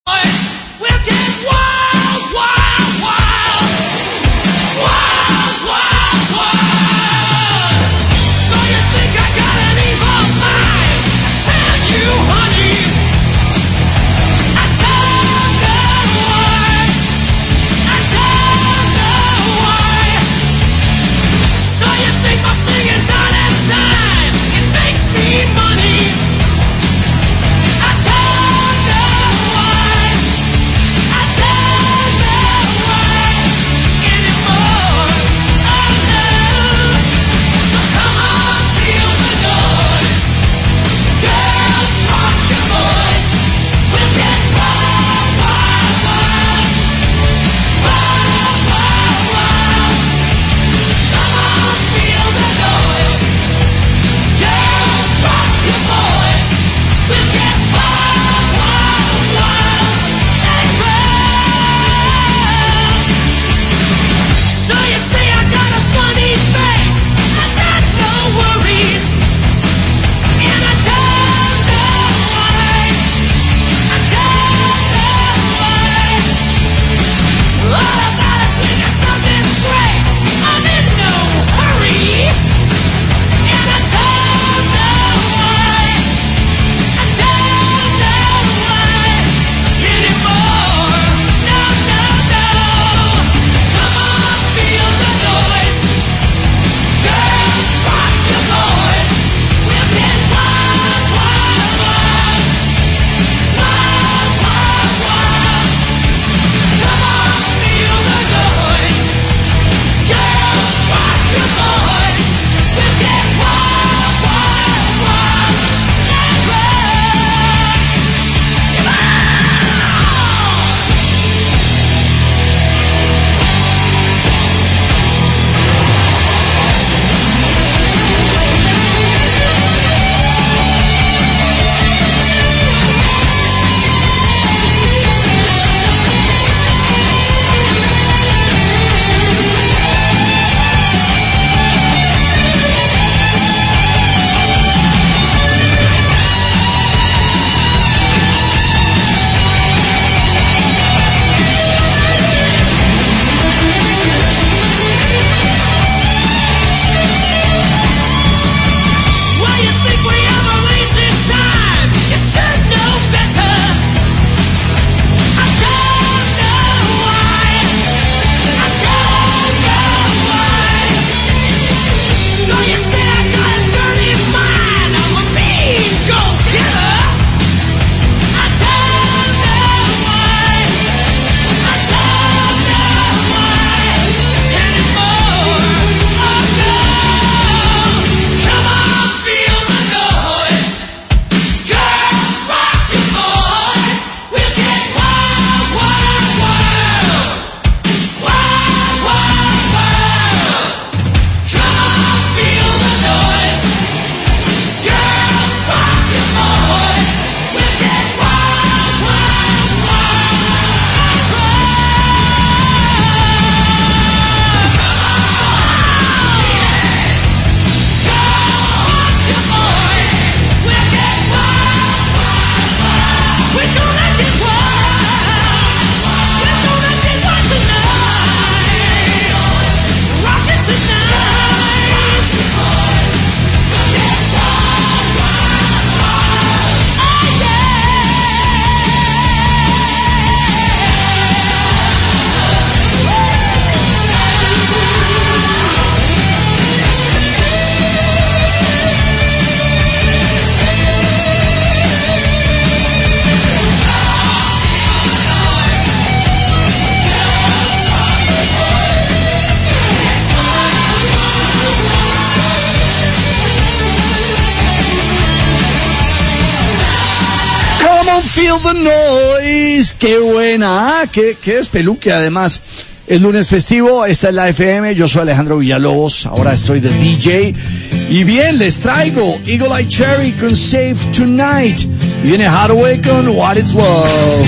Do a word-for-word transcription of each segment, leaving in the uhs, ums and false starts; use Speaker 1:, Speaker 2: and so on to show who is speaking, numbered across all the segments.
Speaker 1: Feel the Noise. Qué buena, qué, qué despeluque. Además, es lunes festivo, esta es la F M, yo soy Alejandro Villalobos, ahora estoy de D J. Y bien, les traigo Eagle Eye Cherry con Save Tonight. Y viene Hathaway con What Is Love.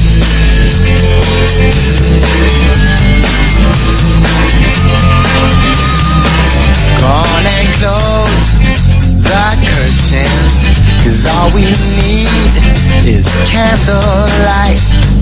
Speaker 2: Gone and close the curtains, 'cause all we need is candlelight.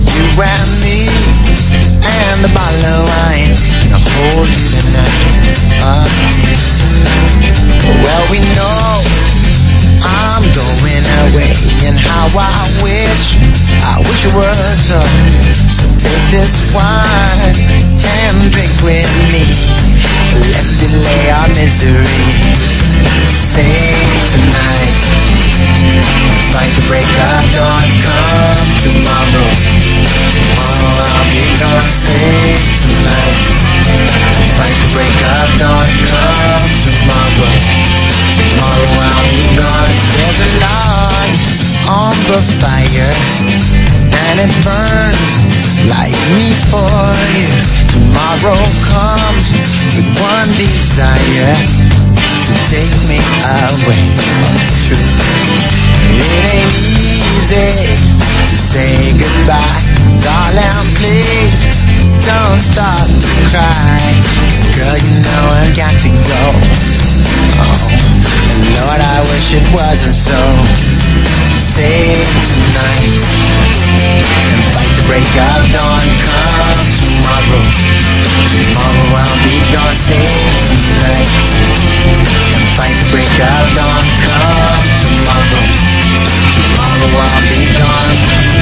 Speaker 2: were told. So take this wine and drink with me. Let's delay our misery. Save tonight. Fight the break of dawn. Come tomorrow. Tomorrow I'll be gone. Save tonight. Fight the break of dawn. Come tomorrow. Tomorrow I'll be gone. There's a log on the fire, and it burns like me for you. Tomorrow comes with one desire, to take me away. It's true. It ain't easy to say goodbye. Darling, please don't start to cry. Girl, you know I've got to go. Oh, Lord, I wish it wasn't so. Save tonight and fight the break of dawn. Come tomorrow. Tomorrow I'll be gone. Save tonight and fight the break of dawn. Come tomorrow. Tomorrow I'll be gone.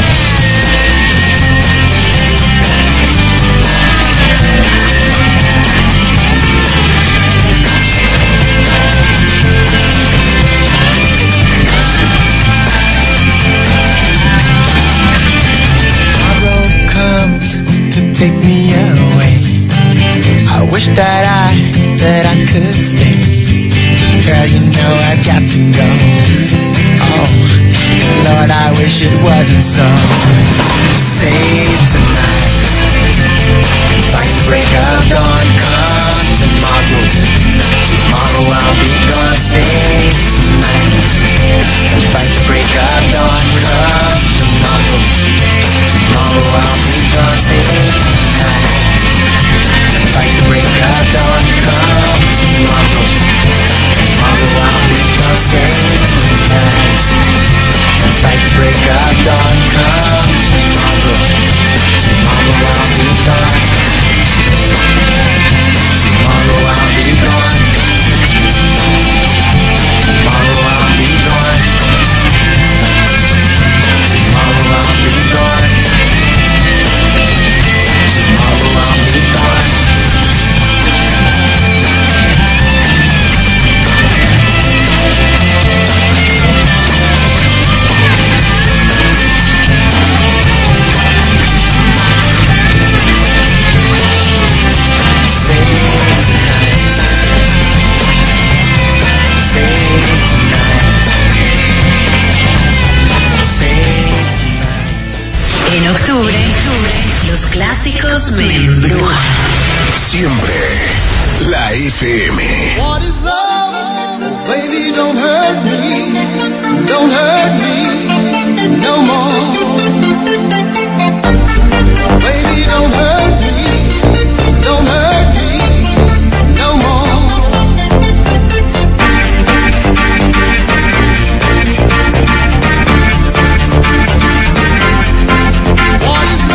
Speaker 2: Take me away. I wish that I, that I could stay. Girl, you know I got to go. Oh, Lord, I wish it wasn't so. Save tonight. Fight the break of dawn. Come tomorrow. Tomorrow I'll be gone. Save tonight. Fight the break of dawn. Come tomorrow. Tomorrow I'll be gone. Save fight the break of dawn, come tomorrow. Tomorrow I'll be gone, save tonight. Fight the break of dawn, come tomorrow. Tomorrow I'll be gone. Tomorrow I'll be gone. Tomorrow I'll be gone. Tomorrow I'll be gone. Tomorrow I'll be gone.
Speaker 3: En octubre, los clásicos me embrujan.
Speaker 4: Siempre la F M.
Speaker 5: What is love? Baby, don't hurt me. Don't hurt me no more. Baby, don't hurt me. Don't hurt me no more. What is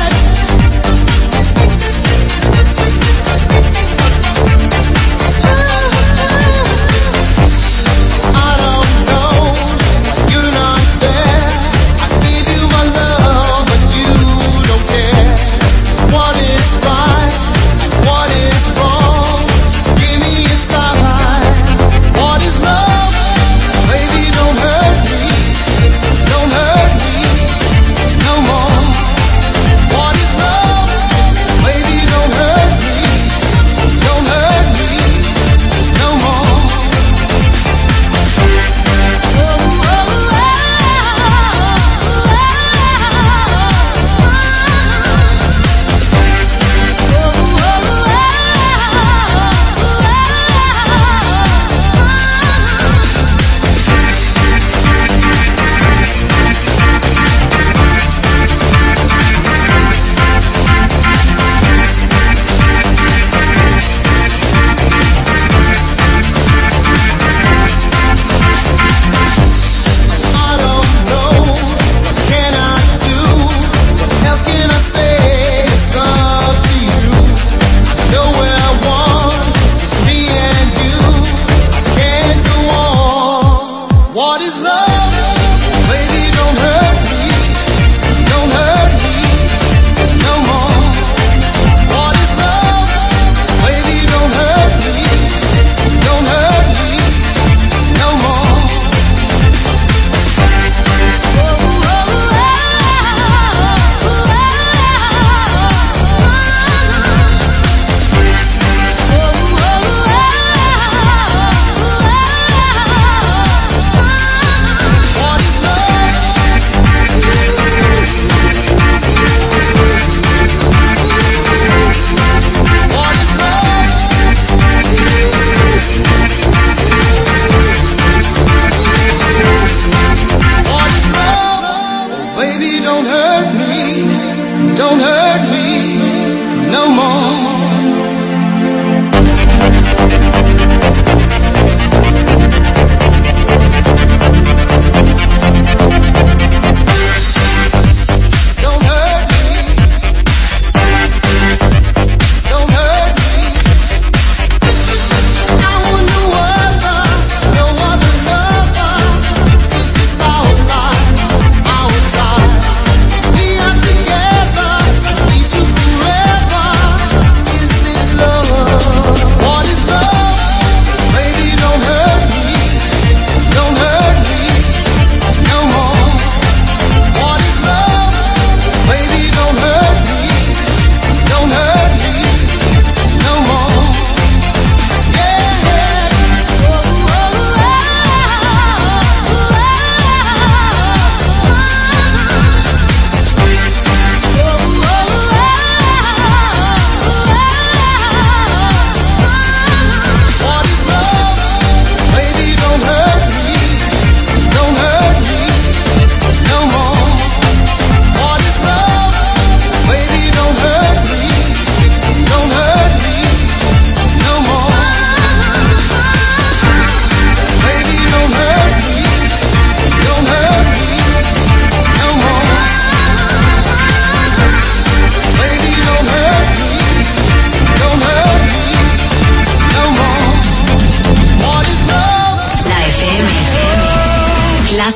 Speaker 5: love?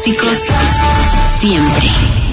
Speaker 3: clásicos siempre.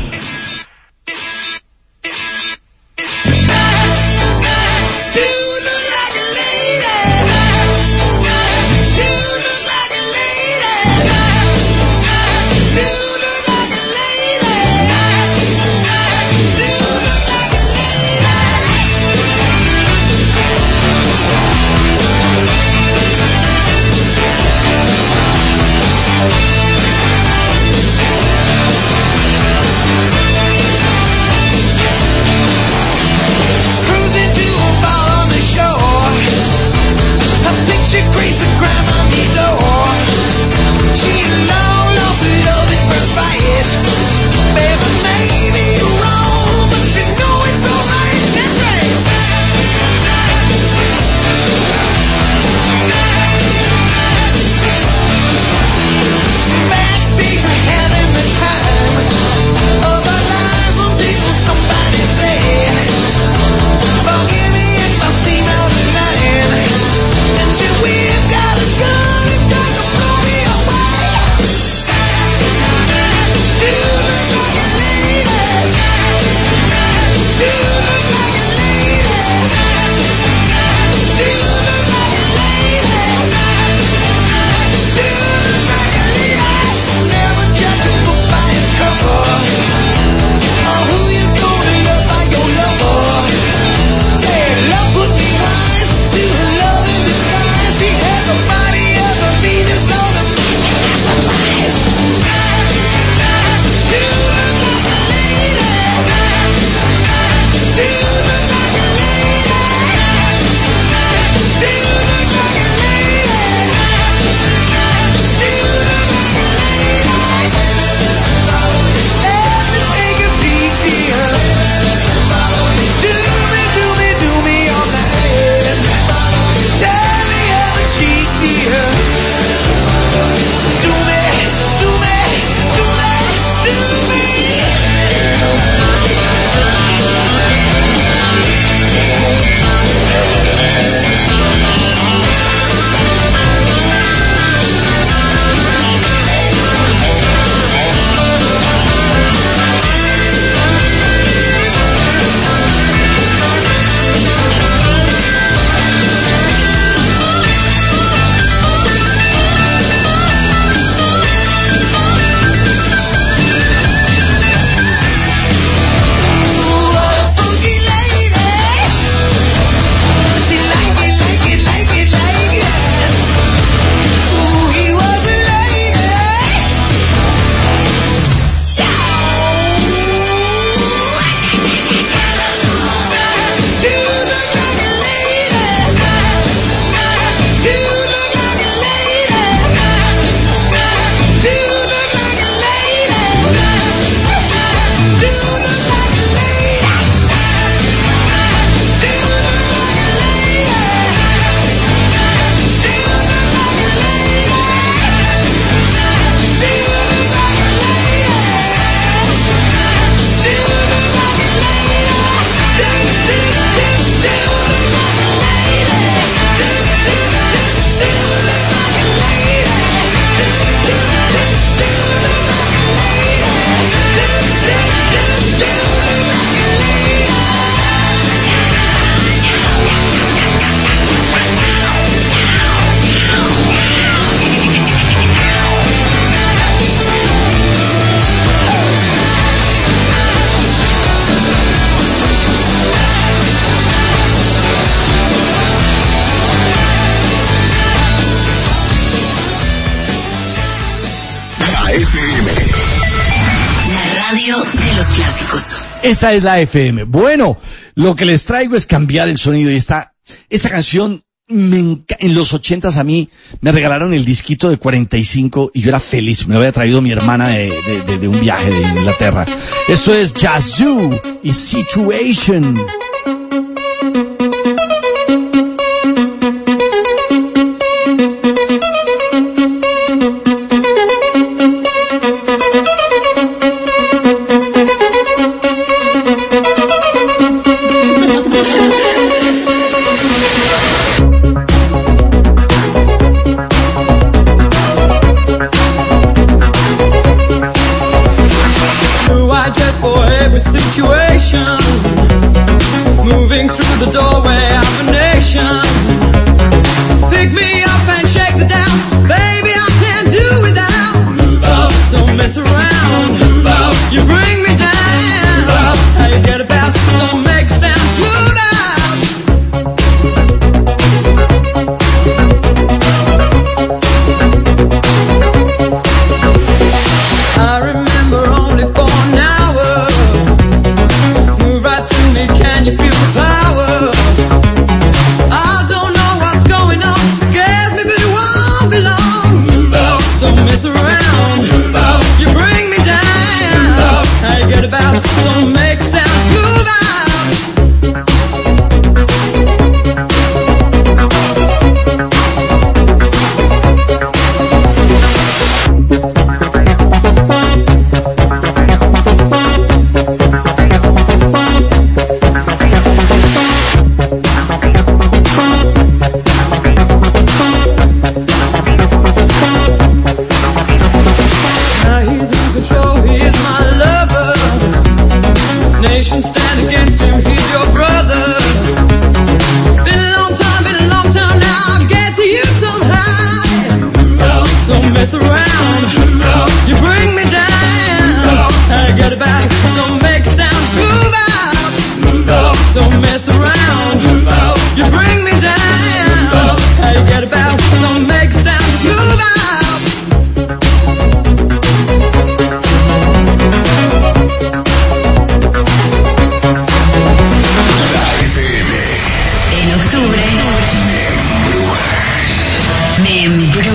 Speaker 1: Esa es la F M. Bueno, lo que les traigo es cambiar el sonido y esta, esta canción me enca- en los ochentas a mí me regalaron el disquito de cuarenta y cinco y yo era feliz. Me lo había traído mi hermana de, de, de, de un viaje de Inglaterra. Esto es Yazoo y Situation.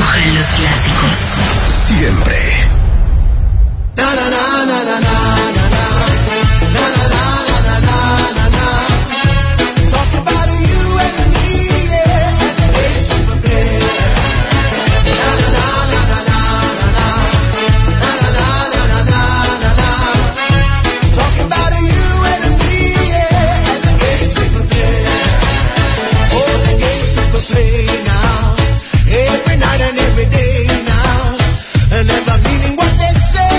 Speaker 3: Brujan los clásicos.
Speaker 4: Siempre.
Speaker 5: Na na na na na na na na na na na na na na. Talk about you and me, yeah, and the games we play. Na na na na na na na na na na na na na na. Talk about you and me, yeah, and the games we play. Oh, the games we play now, every night and every day now, and never meaning what they say.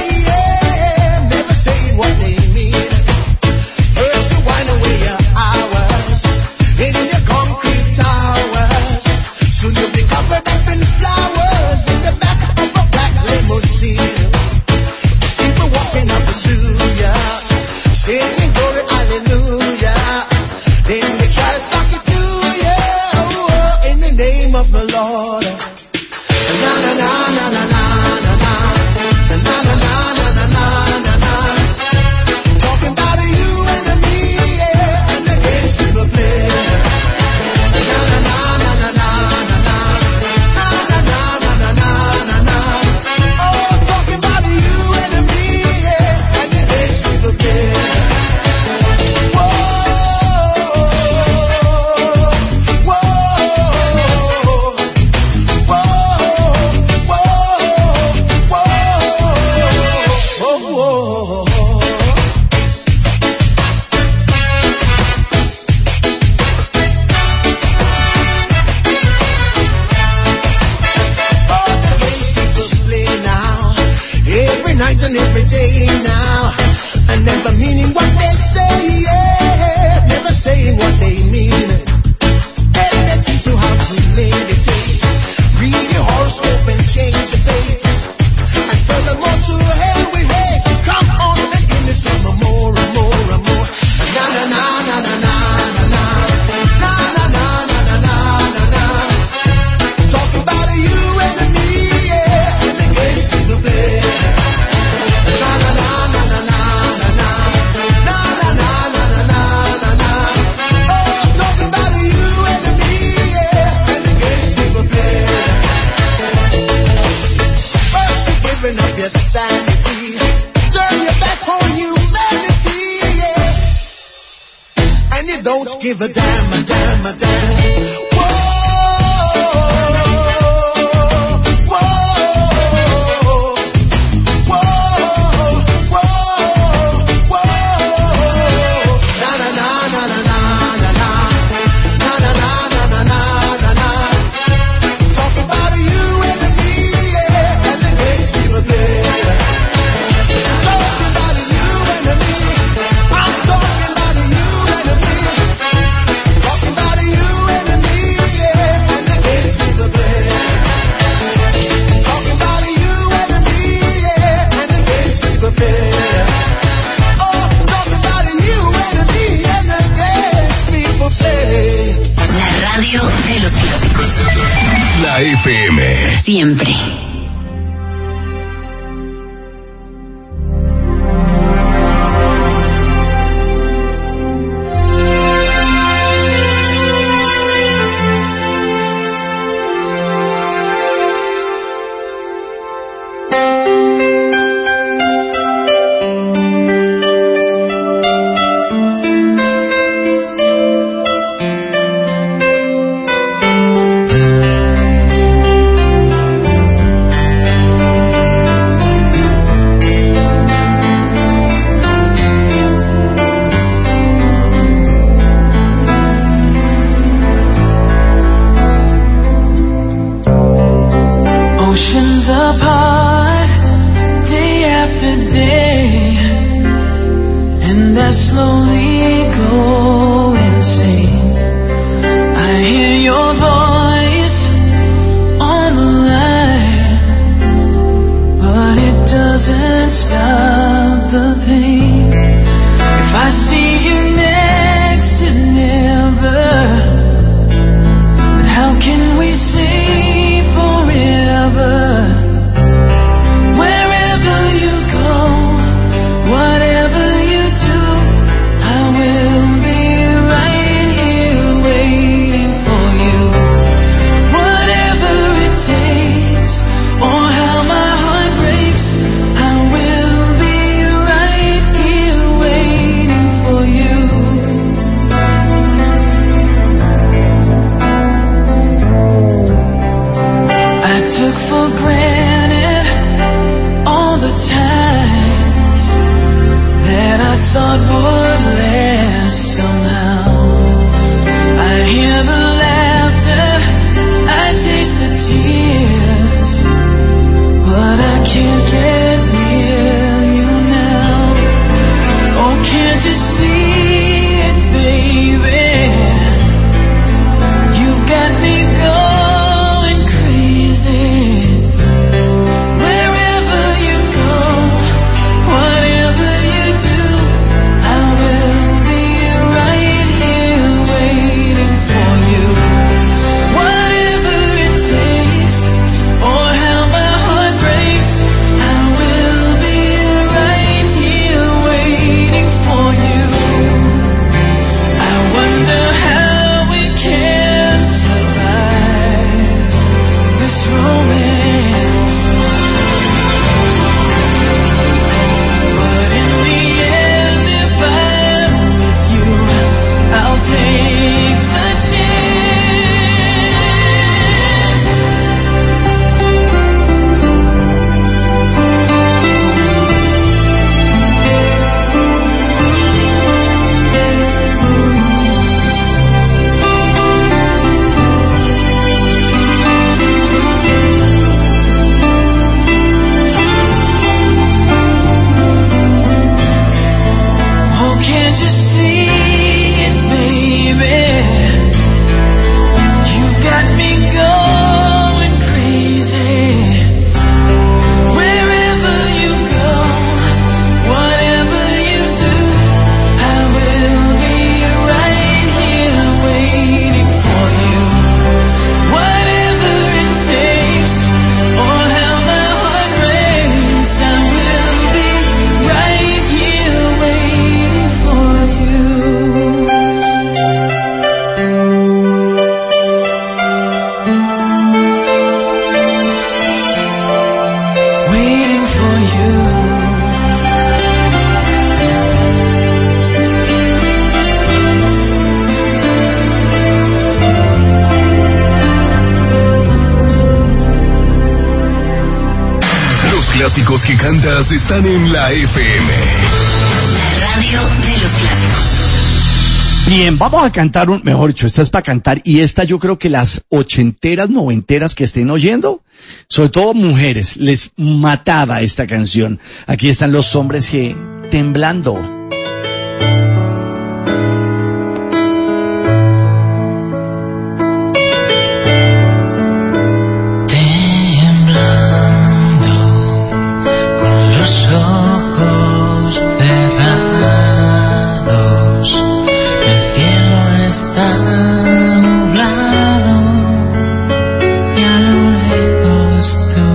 Speaker 5: Give a damn, a damn, a damn. Whoa, whoa, whoa, whoa, whoa. Na na na na na na na na na na na na na na na. Talk about you and me, yeah, and the games people play. Talk about you and me. I'm talking about you and me.
Speaker 3: De los clásicos.
Speaker 4: La F M.
Speaker 3: Siempre.
Speaker 2: for granted all the times that I thought would last somehow. I hear the laughter, I taste the tears, but I can't get near you now. Oh, can't you see it, baby? You've got me going crazy. Wherever you go, whatever you do, I will be right here waiting for you. Whatever it takes, or how my heart breaks, I will be right here waiting for you. I wonder how we can survive this romance. But in the end, if I'm with you, I'll take the chance. Oh, can't you see it, baby? You've got me going crazy. Wherever you go, whatever you do, I will be right here waiting for you. Whatever it takes, or how my heart breaks, I will be right here waiting for you. Waiting for you.
Speaker 4: Los clásicos que cantas están en la F M.
Speaker 3: La radio de los clásicos.
Speaker 1: Bien, vamos a cantar un, mejor dicho, esta es para cantar y esta yo creo que las ochenteras, noventeras que estén oyendo, sobre todo mujeres, les mataba esta canción. Aquí están los hombres que temblando.
Speaker 2: Temblando con los ojos cerrados, el cielo está nublado y a lo lejos tú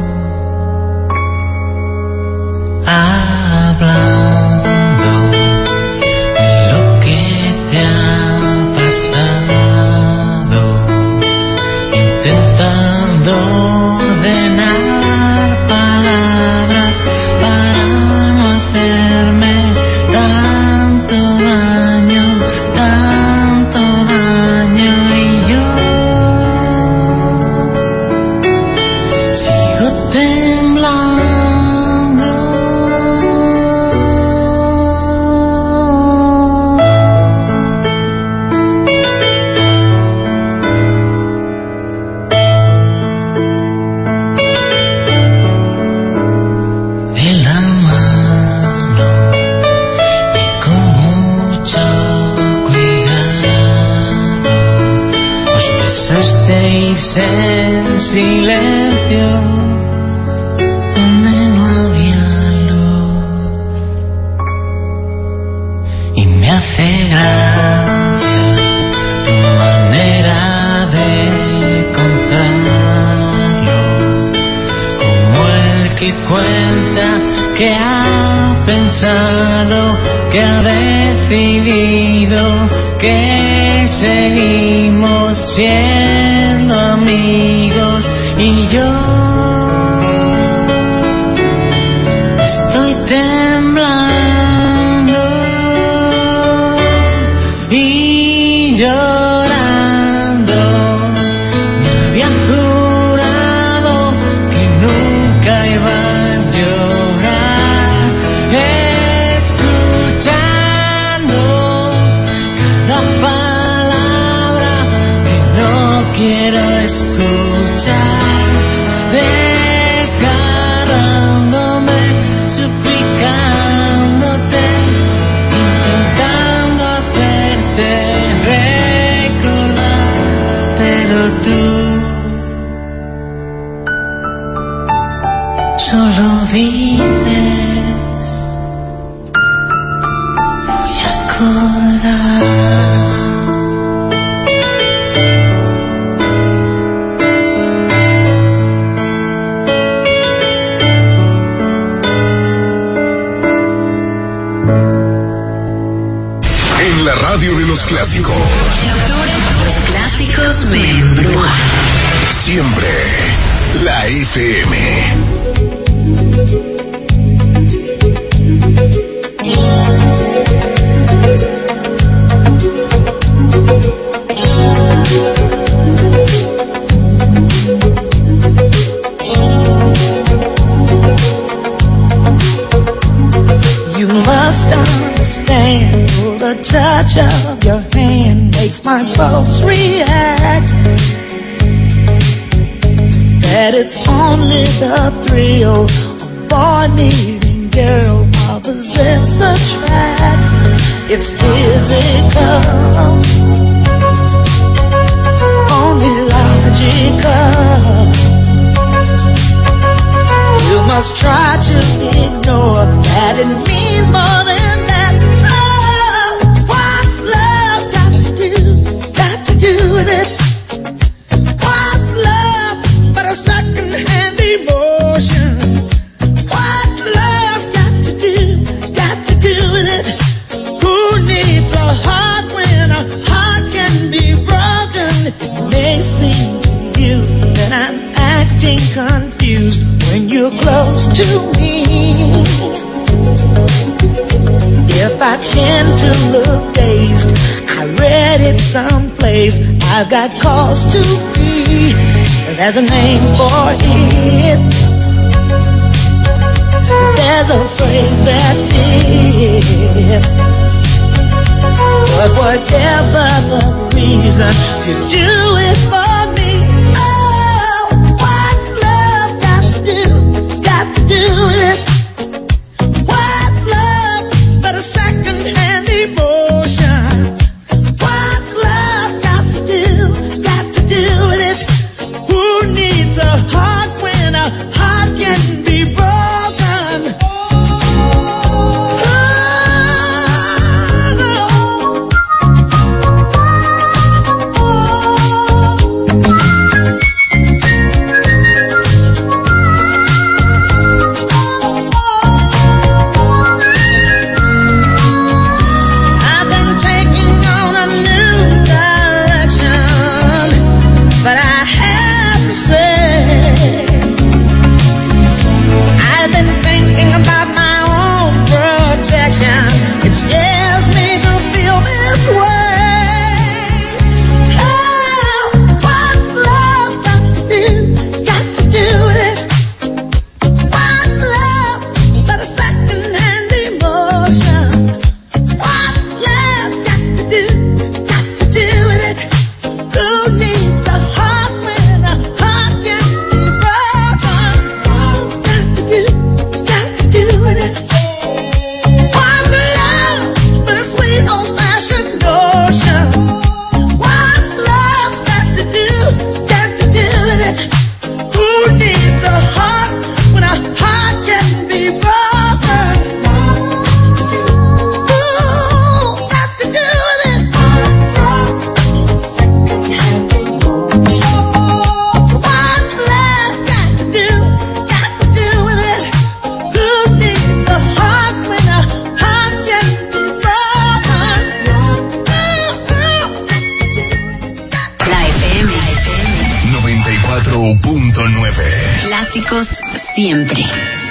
Speaker 2: hablando de lo que te ha pasado, intentando ordenar palabras para no hacerme tanto daño, tanto daño, y yo sigo temblando. De la mano y con mucho cuidado os besasteis en silencio donde no había luz, y me hace gracia tu manera de contarlo, como el que cuenta que ha pensado, que ha decidido que seguimos siendo amigos, y yo estoy temblando y llorando. Me había jurado
Speaker 6: solo dices, voy a colgar.
Speaker 4: En la radio de los clásicos.
Speaker 3: Los clásicos me embrujan.
Speaker 4: Siempre la F M.
Speaker 6: You must understand the touch of your hand makes my pulse react. That it's only the thrill of boy meeting girl opposites attract. It's physical, only logical. You must try to ignore that it means more than that. Oh, what's love got to do? Got to do with it. What's love but a second-hand emotion? What's love got to do? Got to do with it. Who needs a heart when a heart can be broken? It may seem to you that I'm acting confused when you're close to me. If I tend to look dazed, I read it someplace. I've got cause to be. There's a name for it. There's a phrase that fits. But whatever the reason, you do it for me. Oh, what's love got to do? Got to do with it. What's love but a second-hand emotion? What's love got to do? Got to do with it. Who needs a heart when a heart can be broken? I've been taking on a new direction, but I have to say, I've been thinking about my own protection. It scares me to feel this way. Oh, what's love got to do? Got to do with it. What's love but a second-hand emotion? What's love got to do? Got to do with it. Who needs a heart when a heart can be broken? Got to do, got to do with it. What's love but a sweet old-fashioned notion? What's love got to do? Got to do with it. Who needs a heart when a heart can be broken? Ooh, got to do with it. What's love got to do? Got to do with it. Who needs a heart when a heart can be broken?
Speaker 3: La F M.
Speaker 4: noventa y cuatro punto nueve.
Speaker 3: Clásicos siempre.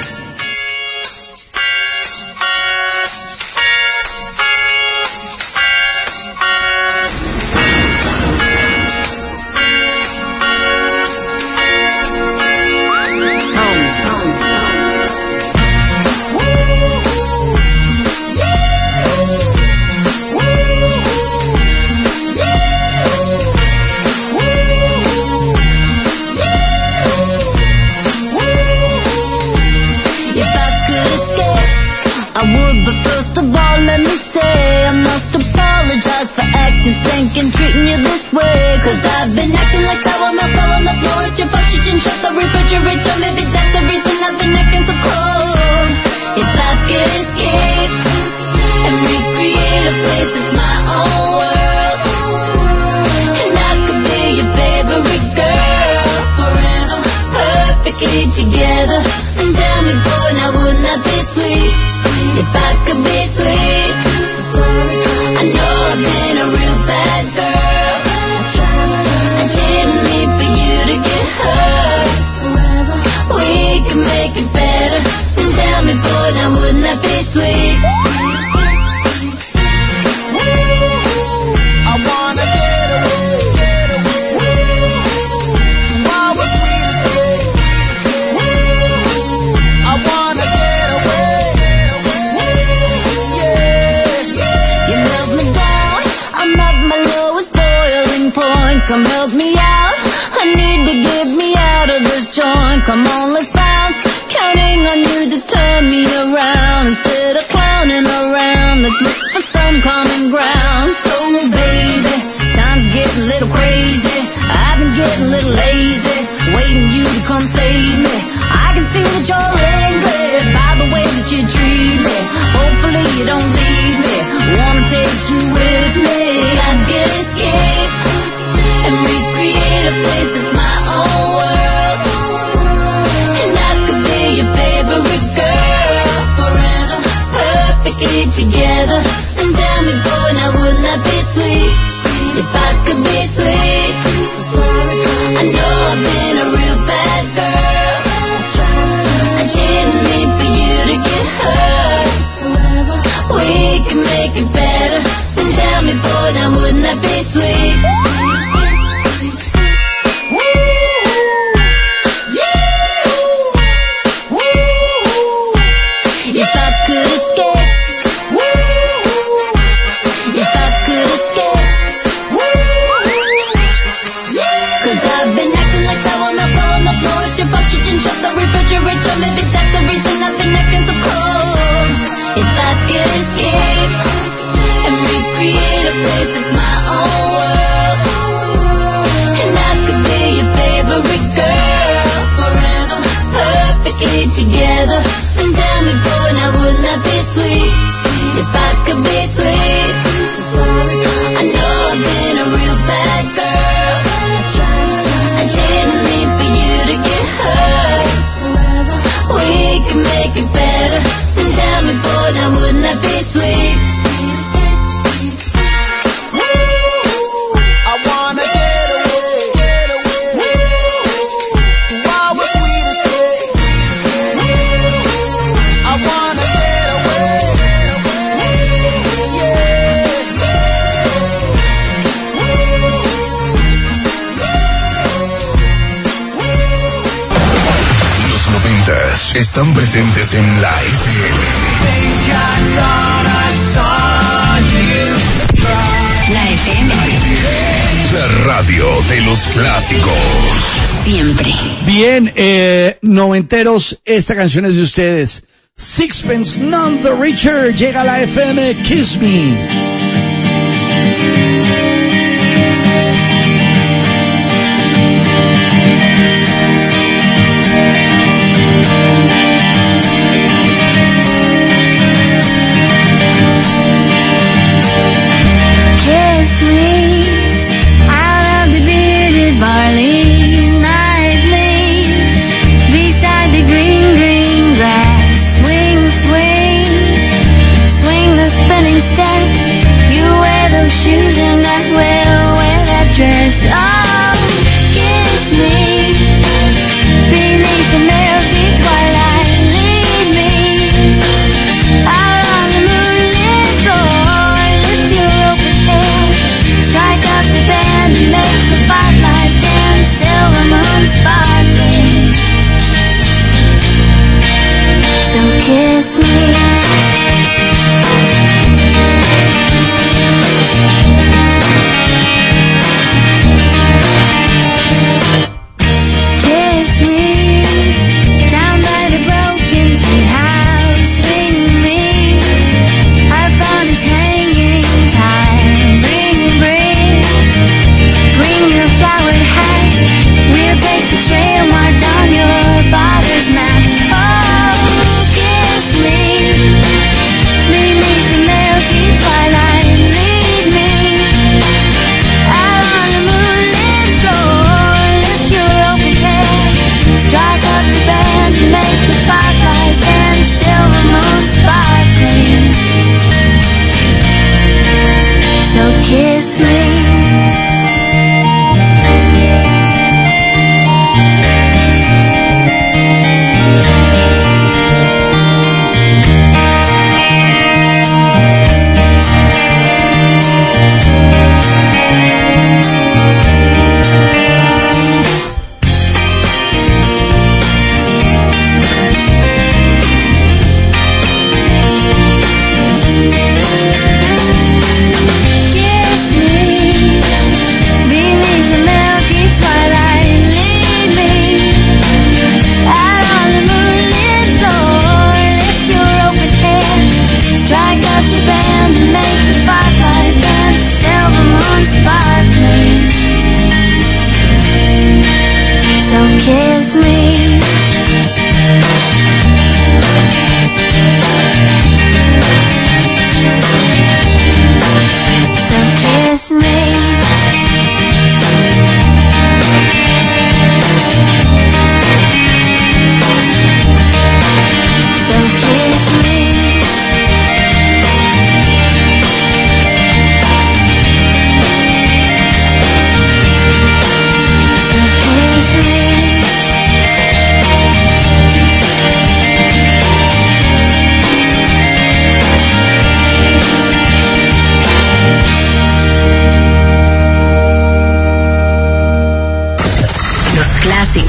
Speaker 6: If I could escape, I would, but first of all, let me say I must apologize for acting, thinking, treating you this way. Cause I've been acting like sour milk fell on the floor at your butt, you didn't shut the refrigerator. Maybe that's the reason I've been acting
Speaker 7: be together. And tell me, boy, now wouldn't that be sweet? If I could be sweet. I know I've been a real bad girl. I didn't mean for you to get hurt. We can make it better. And tell me, boy, now wouldn't that be sweet?
Speaker 5: I wanna get away, get away from all what we did. I wanna get away, yeah.
Speaker 7: You melt me down, I'm at my lowest boiling point. Come help me out, I need to get me out of this joint. Come on, let's bounce, counting on you to turn me around. Instead of clowning around, let's look for some common ground. So baby, time's getting a little crazy. I've been getting a little lazy, waiting you to come save me. I can see that you're angry by the way that you treat me. Hopefully you don't leave me, wanna take you with me. I can escape and recreate a place that's my own world. And I could be your favorite girl forever, perfectly together. And tell me, boy, now wouldn't that be sweet? If I could be sweet. I know I've been a real bad girl. I didn't mean for you to get hurt. We can make it better. And tell me, boy, now wouldn't that be sweet? If I could escape, if I could escape, 'cause I've been acting like I wanna fall on the floor. It's your fault you didn't shut the refrigerator. Maybe that's the reason I've been acting so cold. If I could escape and recreate a place that's my own world, and I could be your favorite girl forever, perfectly together. And tell me, boy, now wouldn't that be sweet? If I could be sweet. I know I've been a real bad girl. I didn't mean for you to get hurt. We can make it better. And tell me, boy, now wouldn't that be sweet?
Speaker 5: I wanna get away, get away from all what we did. I wanna get away,
Speaker 4: Los noventas están presentes en la F M.
Speaker 3: La F M.
Speaker 4: La radio de los clásicos.
Speaker 3: Siempre.
Speaker 1: Bien, eh, noventeros, esta canción es de ustedes. Sixpence None the Richer llega a la F M, Kiss Me.
Speaker 7: Kiss me out of the bearded barley nightly, beside the green, green grass. Swing, swing, swing the spinning step. You wear those shoes and I will wear that dress. Oh, kiss me beneath the milky twilight. Lead me out on the moonlit floor. Lift your open hand, strike up the band, make the fireflies dance till the moon's sparkling. So kiss me. Kiss me down by the broken tree house. Swing me up on its hanging time. Bring, bring, bring your flowered hat. We'll take the trail marked on your father's map. Oh, kiss me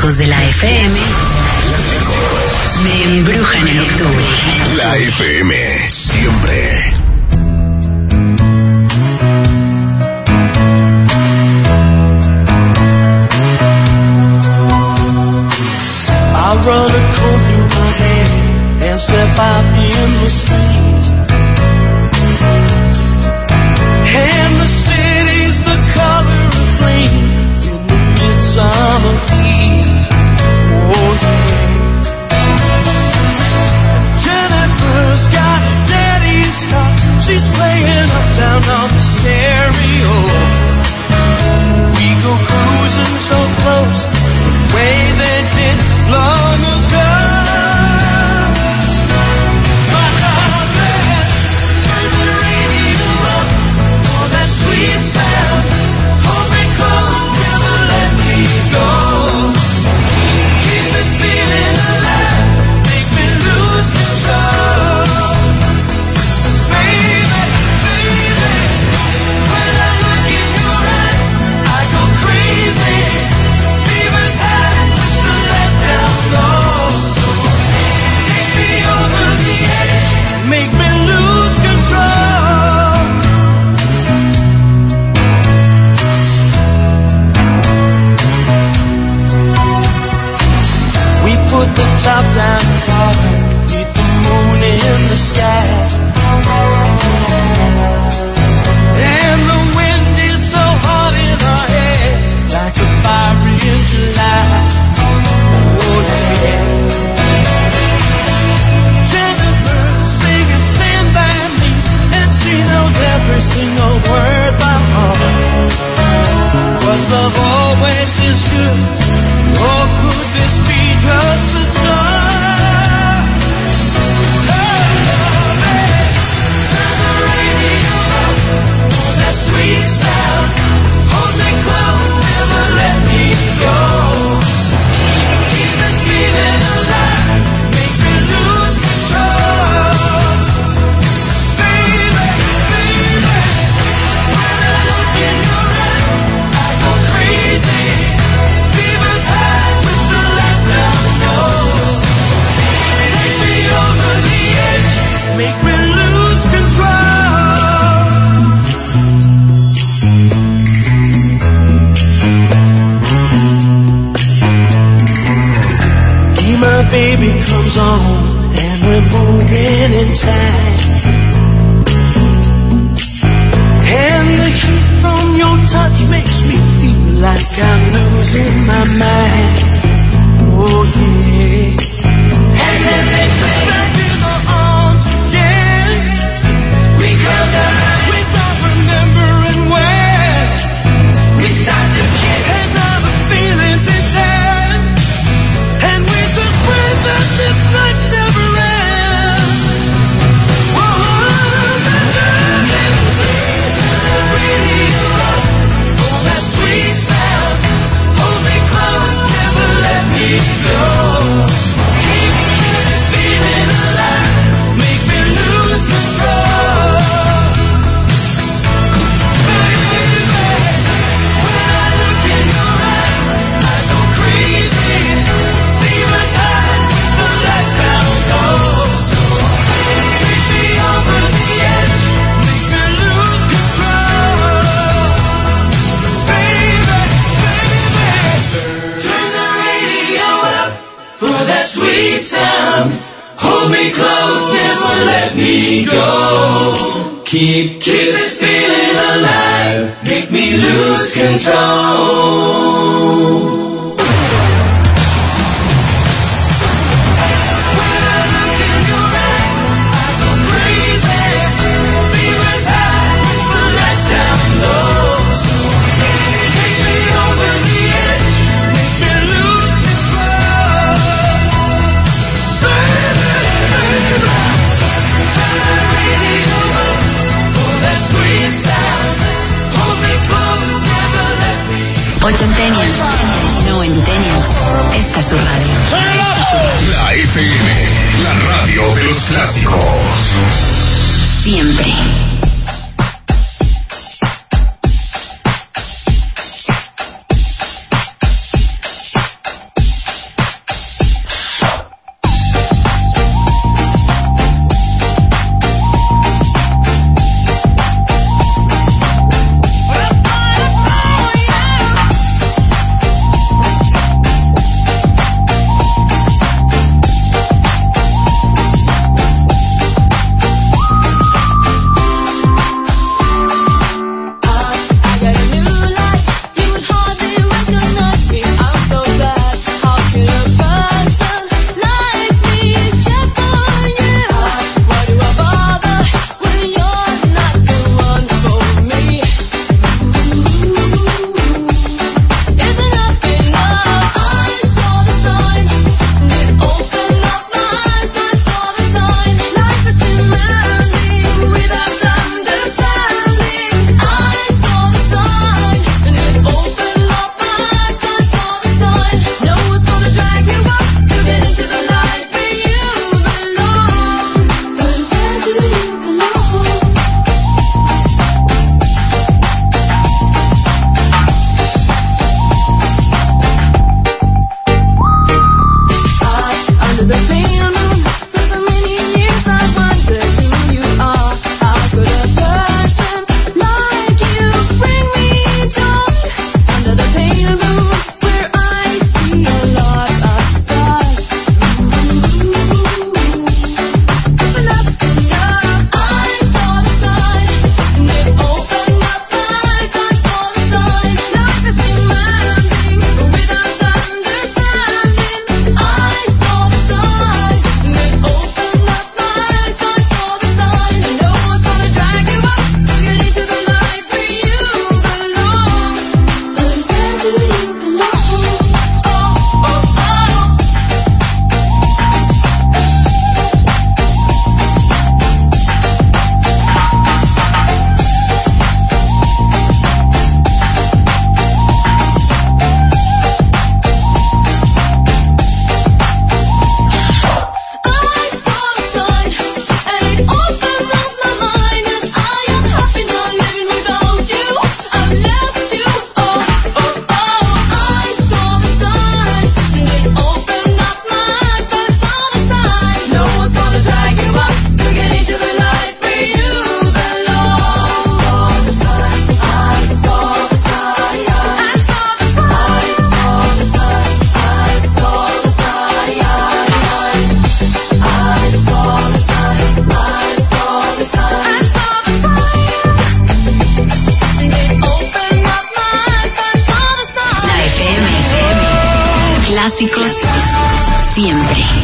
Speaker 3: clásicos de la F M me embrujan en octubre.
Speaker 4: La F M, siempre.
Speaker 5: I'll run a comb through my hair and step out in the street. And the city's the color of green in the midsummer heat. Oh yeah. Jennifer's got daddy's car. She's playing uptown on the stereo. We go cruising so close, the way they did long ago. My darling, turn the radio up for that sweet sound. Hold me close, never let me go. Keep me feeling alive, make me lose control. Baby, baby, when I look in your eyes, I go crazy. Fever's high with the letdown low. Take me over the edge, make me lose control. We put the top down hard, beneath the moon in the sky. And the wind is so hot in our head, like a fire in July. Oh yeah. Jennifer singing Stand By Me, and she knows every single word by heart. Was love always this good, or could this be just the start? Oh, baby, turn the radio up for that sweet sound. Hold me close, never let me go. Keep me feeling alive, make me lose control. Baby, baby, when I look in your eyes, I go crazy. Fever's high with the lights down low. Take me over the edge, make me lose control. See my baby comes on and we're moving in time. And the heat from your touch makes me feel like I'm losing my mind. Oh yeah. And then they play back in the arms again. We come down without remembering where. We start to kiss and now the feelings is there. And we just pray that this night never ends. Whoa, radio up for that sweet sound. Hold me close, never let me go. Keep this feeling alive, make me lose control. Baby, when I look in your eyes, I go crazy. Fever's high, the lights down low. Take me over the edge, make me lose control. Baby, baby, turn the radio up for that sweet sound. Hold me close, never let me go. Keep this feeling alive, make me lose control. When I look in your eyes, I go crazy. Fever's high, the lights down low. Take me over the edge, make me lose control. Baby, baby, turn the radio up for that sweet sound. Hold me close, never let me go.
Speaker 3: Ochenteños, noventeños, esta es su radio.
Speaker 4: La F M, la radio de los clásicos.
Speaker 3: Siempre.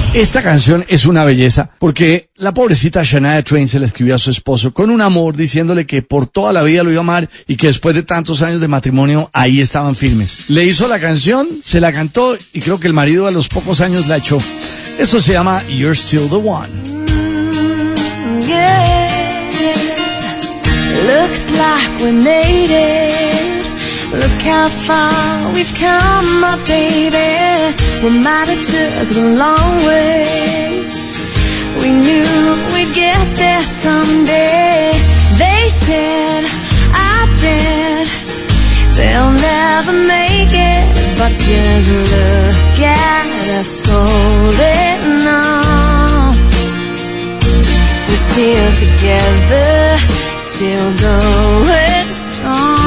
Speaker 1: Esta canción es una belleza porque la pobrecita Shania Twain se la escribió a su esposo con un amor diciéndole que por toda la vida lo iba a amar y que después de tantos años de matrimonio ahí estaban firmes. Le hizo la canción, se la cantó y creo que el marido a los pocos años la echó. Eso se llama You're Still the One.
Speaker 7: Mm, yeah. Looks like we made it. Look how far we've come, my baby. We might have took the long way. We knew we'd get there someday. They said, I bet they'll never make it, but just look at us holding on. We're still together, still going strong.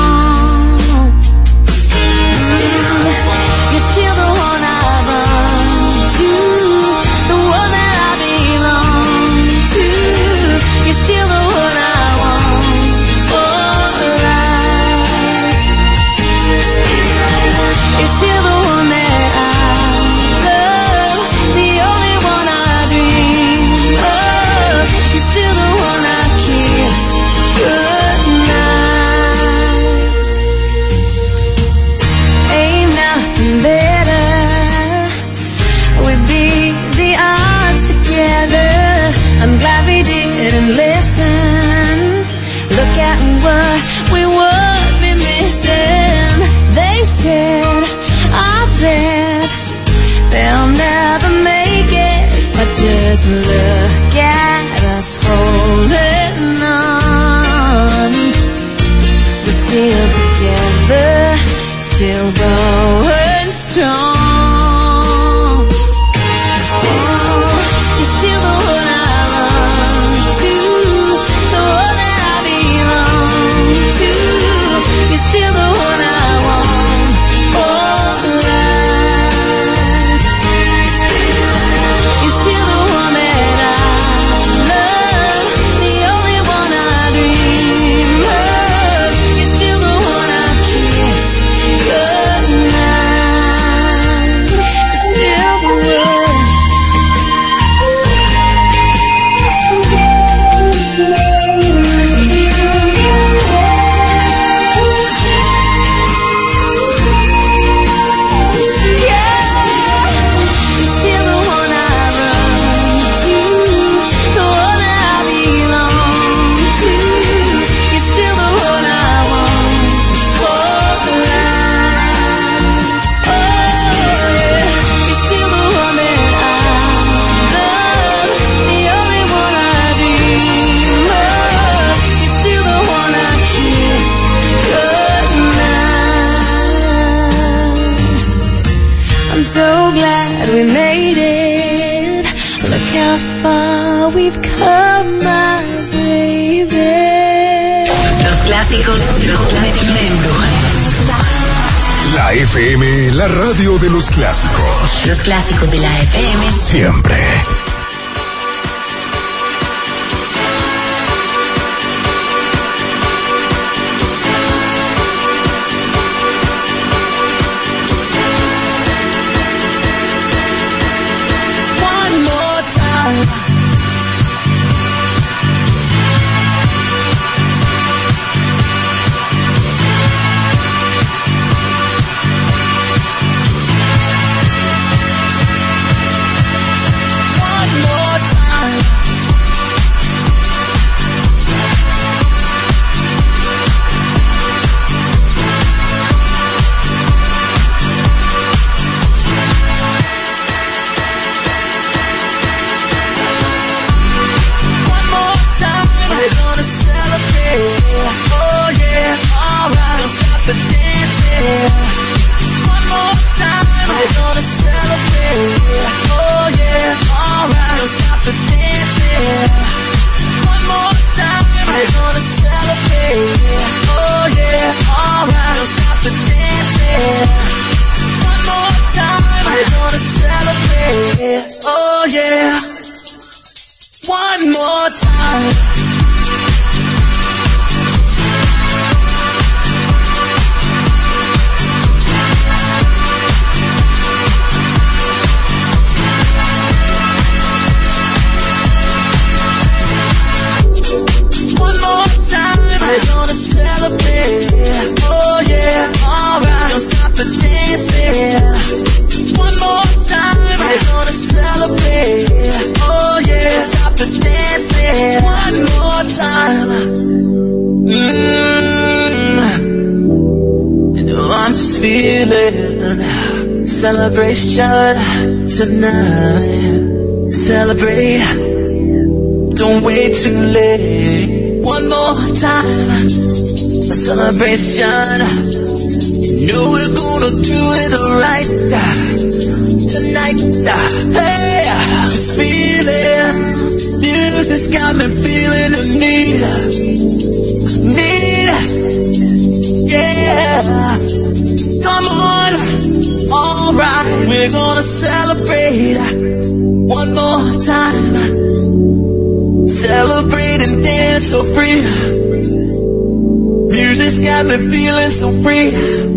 Speaker 7: Just look at us holding on. We're still together, still going strong. Oh, you're still the one I run to, the one that I belong to. You're still the one I want for life. You're still the one that I love, the only one I dream of. You're still the one I kiss goodnight. You're still the one. You're still the one I run to, the one that I belong to. You're still the one I want for life. Oh yeah, you're still the one that I love, the only one I dream of. You're still the one I kiss goodnight. I'm so glad we made it. Look how far we've come, my baby.
Speaker 3: Los clásicos, los clásicos me embrujan.
Speaker 4: La F M, la radio de los clásicos.
Speaker 3: Los clásicos de la F M.
Speaker 4: Siempre.
Speaker 5: One more time. One more time. One more time. We're gonna celebrate. Oh yeah, alright. Don't stop the dancing. One more time. We're gonna celebrate. Oh yeah, alright. Don't stop the dancing. One more time. We're gonna celebrate. Oh yeah, alright. Don't stop the dancing. One more time. We're gonna celebrate. Oh yeah. One more time.
Speaker 2: win. Celebration tonight. Celebrate. Don't wait too late. One more time. A celebration. You know we're gonna do it right tonight. Hey, just feeling. Music's got me feeling the need. Need. Yeah. Come on. Alright. We're gonna celebrate one more time. Celebrate and dance so free. Music's got me feeling so free.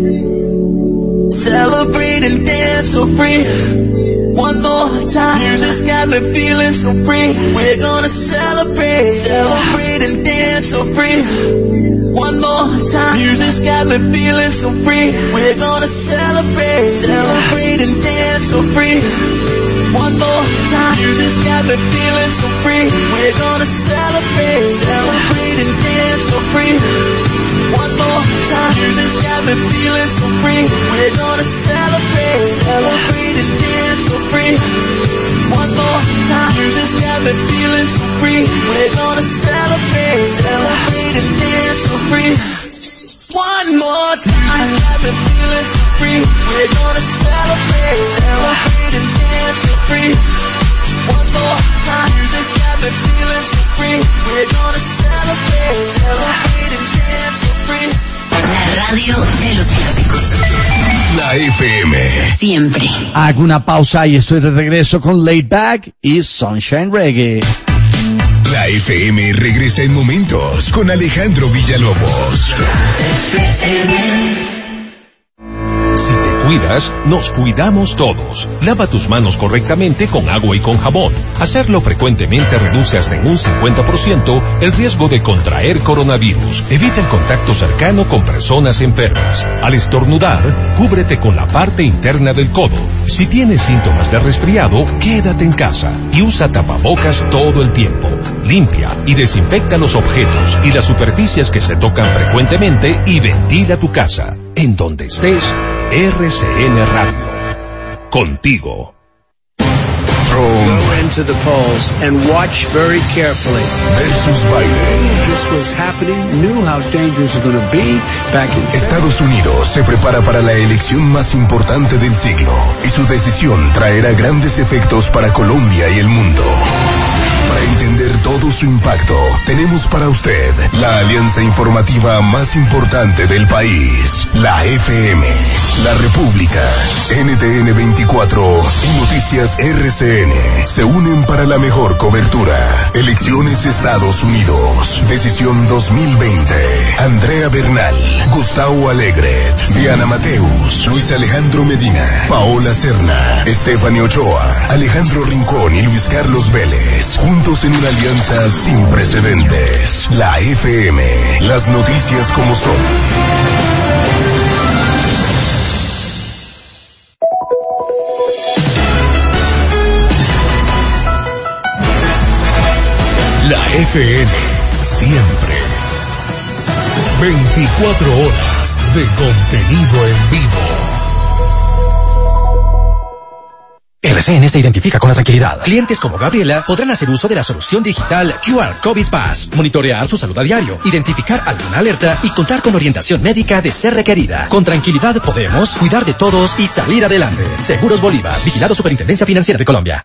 Speaker 2: Celebrate and dance so free. One more time. Music's got me feeling so free. We're gonna celebrate. Celebrate and dance so free. One more time. Music's got me feeling so free. We're gonna celebrate. Celebrate and dance so free. One more time. Music's got me feeling so free. We're gonna celebrate. Celebrate and dance so free. One more time. Music's got me feeling so free. We're gonna celebrate. Celebrate and dance so free. One more time. Music's got me feeling so free. We're gonna celebrate. Celebrate and dance so free. One more time. Music's got me feeling so free. We're gonna celebrate. Celebrate and dance so free. One more time. Music's got me feeling so free. We're gonna celebrate. Celebrate and dance so free.
Speaker 3: La radio de los clásicos.
Speaker 4: La F M.
Speaker 3: Siempre.
Speaker 1: Hago una pausa y estoy de regreso con Laid Back y Sunshine Reggae.
Speaker 4: La F M regresa en momentos con Alejandro Villalobos.
Speaker 8: Si te cuidas, nos cuidamos todos. Lava tus manos correctamente con agua y con jabón. Hacerlo frecuentemente reduce hasta en un cincuenta por ciento el riesgo de contraer coronavirus. Evita el contacto cercano con personas enfermas. Al estornudar, cúbrete con la parte interna del codo. Si tienes síntomas de resfriado, quédate en casa y usa tapabocas todo el tiempo. Limpia y desinfecta los objetos y las superficies que se tocan frecuentemente y ventila tu casa. En donde estés, R C N Radio. Contigo.
Speaker 9: Go into the polls and watch very carefully.
Speaker 4: Versus Biden.
Speaker 9: This was happening, knew how dangerous it was going to be back in
Speaker 4: Estados Unidos se prepara para la elección más importante del siglo y su decisión traerá grandes efectos para Colombia y el mundo. Para entender todo su impacto, tenemos para usted la alianza informativa más importante del país, la F M, La República, N T N veinticuatro y Noticias R C N se unen para la mejor cobertura. Elecciones Estados Unidos, decisión dos mil veinte. Andrea Bernal, Gustavo Alegre, Diana Mateus, Luis Alejandro Medina, Paola Serna, Stephanie Ochoa, Alejandro Rincón y Luis Carlos Vélez, juntos en una alianza sin precedentes. La F M, las noticias como son. La F M, siempre. veinticuatro horas de contenido en vivo.
Speaker 10: R C N se identifica con la tranquilidad. Clientes como Gabriela podrán hacer uso de la solución digital Q R COVID Pass, monitorear su salud a diario, identificar alguna alerta y contar con orientación médica de ser requerida. Con tranquilidad podemos cuidar de todos y salir adelante. Seguros Bolívar, vigilado Superintendencia Financiera de Colombia.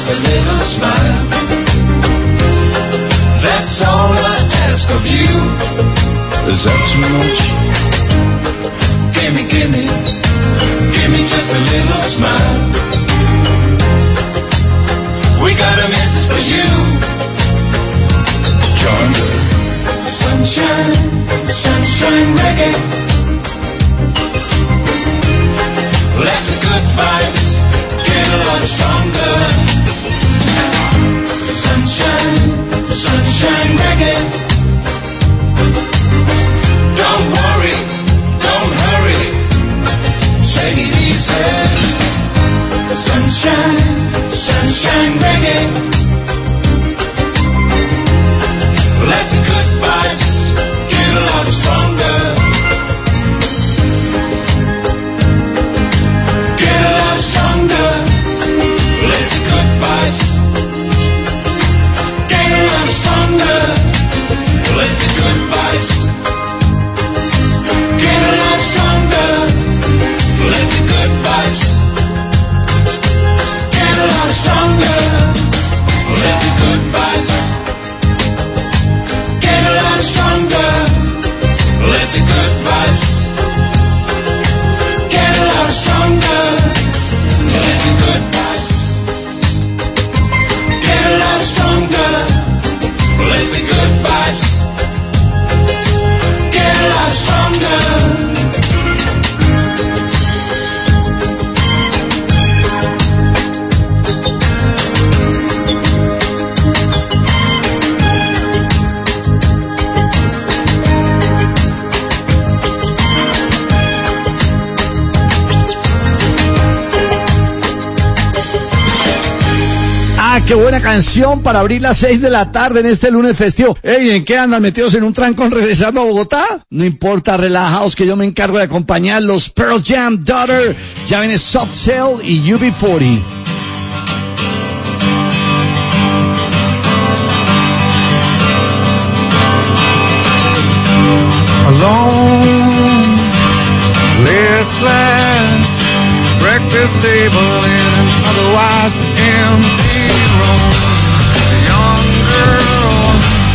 Speaker 11: just a little smile. That's all I ask of you. Is that too much? Gimme, gimme, gimme just a little smile. We got a message for you. Join the sunshine, sunshine reggae. Let the good vibes get a lot stronger. Sunshine, sunshine reggae. Don't worry, don't hurry. Take it easy. Sunshine, sunshine reggae. Let the good vibes get a lot stronger. Get a lot stronger. Let the good vibes get a lot stronger. Let the good vibes get a lot stronger. Let the good vibes get a lot stronger. Let the good vibes get a lot stronger. Let the good vibes get a lot stronger. Let the good vibes get a lot stronger. Let the good vibes get a lot stronger.
Speaker 1: Ah, qué buena canción para abrir las seis de la tarde en este lunes festivo. Ey, ¿en qué andan metidos en un trancón regresando a Bogotá? No importa, relajaos que yo me encargo de acompañarlos. Pearl Jam, Daughter, ya viene Soft Cell y U B cuarenta.
Speaker 12: Alone, listless, breakfast table in an otherwise empty room. A young girl,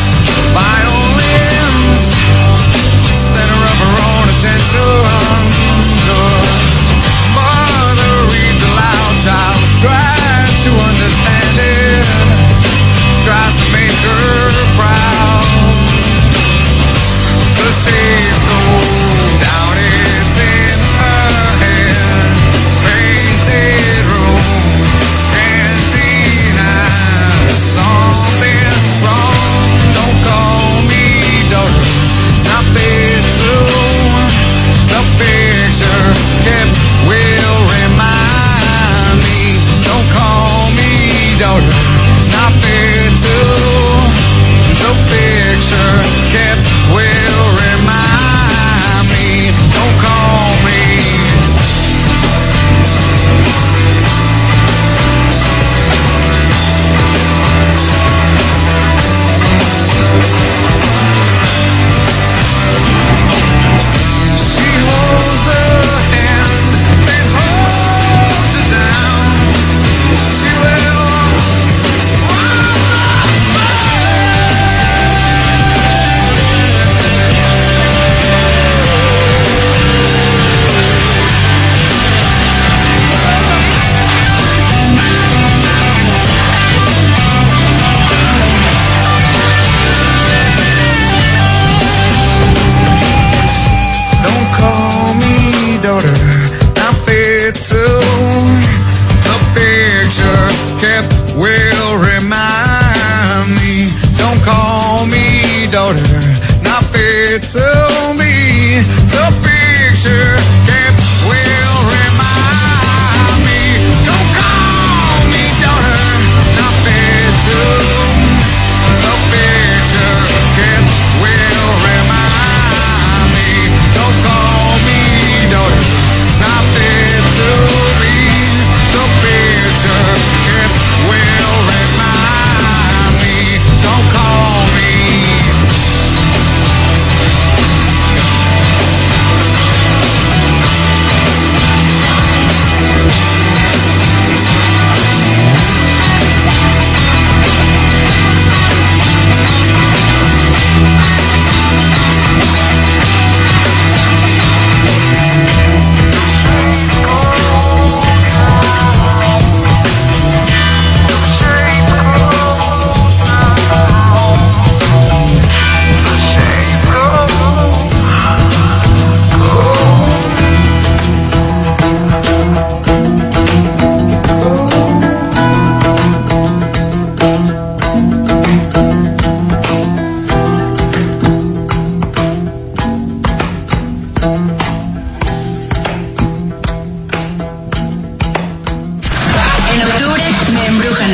Speaker 12: violins, center of her own attention. Mother reads aloud, child tries to understand it, tries to make her proud. The shades go down, it's in her head, painted room, cantina, something wrong. Don't call me daughter, not fit soon. The picture kept will remind me. Don't call me daughter, not fit soon. The picture kept will remind me. Don't call me. She holds her hand, then holds it down. She will Don't call me daughter, not fit to. The picture kept will remind me. Don't call me daughter, not fit to me. The picture kept will remind me. Don't call me daughter, not fit to. The picture kept will remind me. Don't call me daughter, not fit to me. The picture kept will remind me. Don't call me.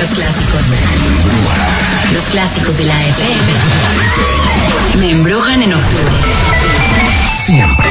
Speaker 3: Los clásicos. Los clásicos de la F M. Me embrujan en octubre.
Speaker 4: Siempre.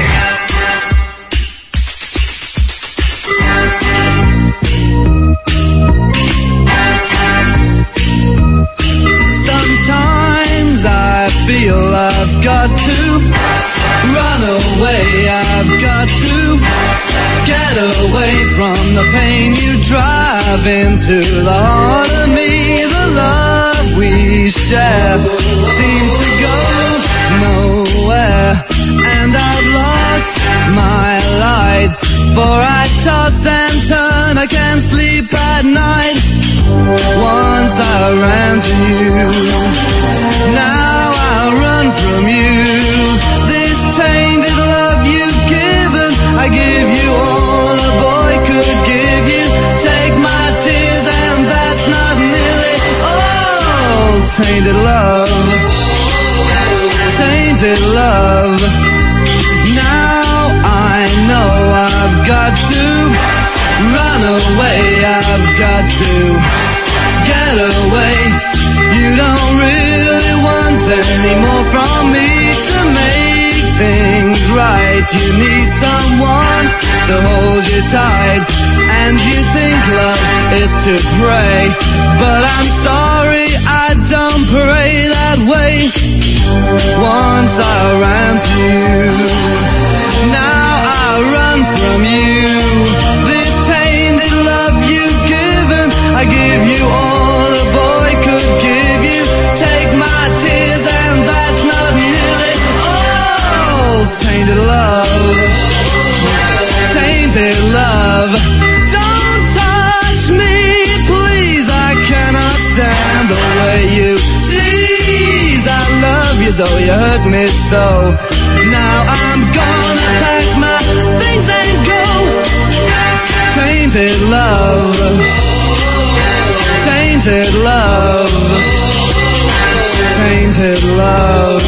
Speaker 5: Sometimes I feel I've got to run away, I've got to get away from the pain you drive into the heart of me. The love we share seems to go nowhere, and I've lost my light, for I toss and turn, I can't sleep at night. Once I ran to you, now I run from you. This tainted love you've given, I give you all a boy could give you. Take my tears and that's not nearly all. Tainted love, tainted love. Now I know I've got to run away, I've got to get away. You don't really want any more from me to make things right. You need someone to hold you tight, and you think love is to pray, but I'm sorry, I don't pray that way. Once I ran to you, now I run from you. This tainted love you've given, I give you all a boy could give you. Take my tears and that's not nearly all. Tainted love, tainted love. Don't touch me, please, I cannot stand the way you tease. I love you though you hurt me so. Now I'm gonna pack my things and go. Tainted love, tainted love, tainted love,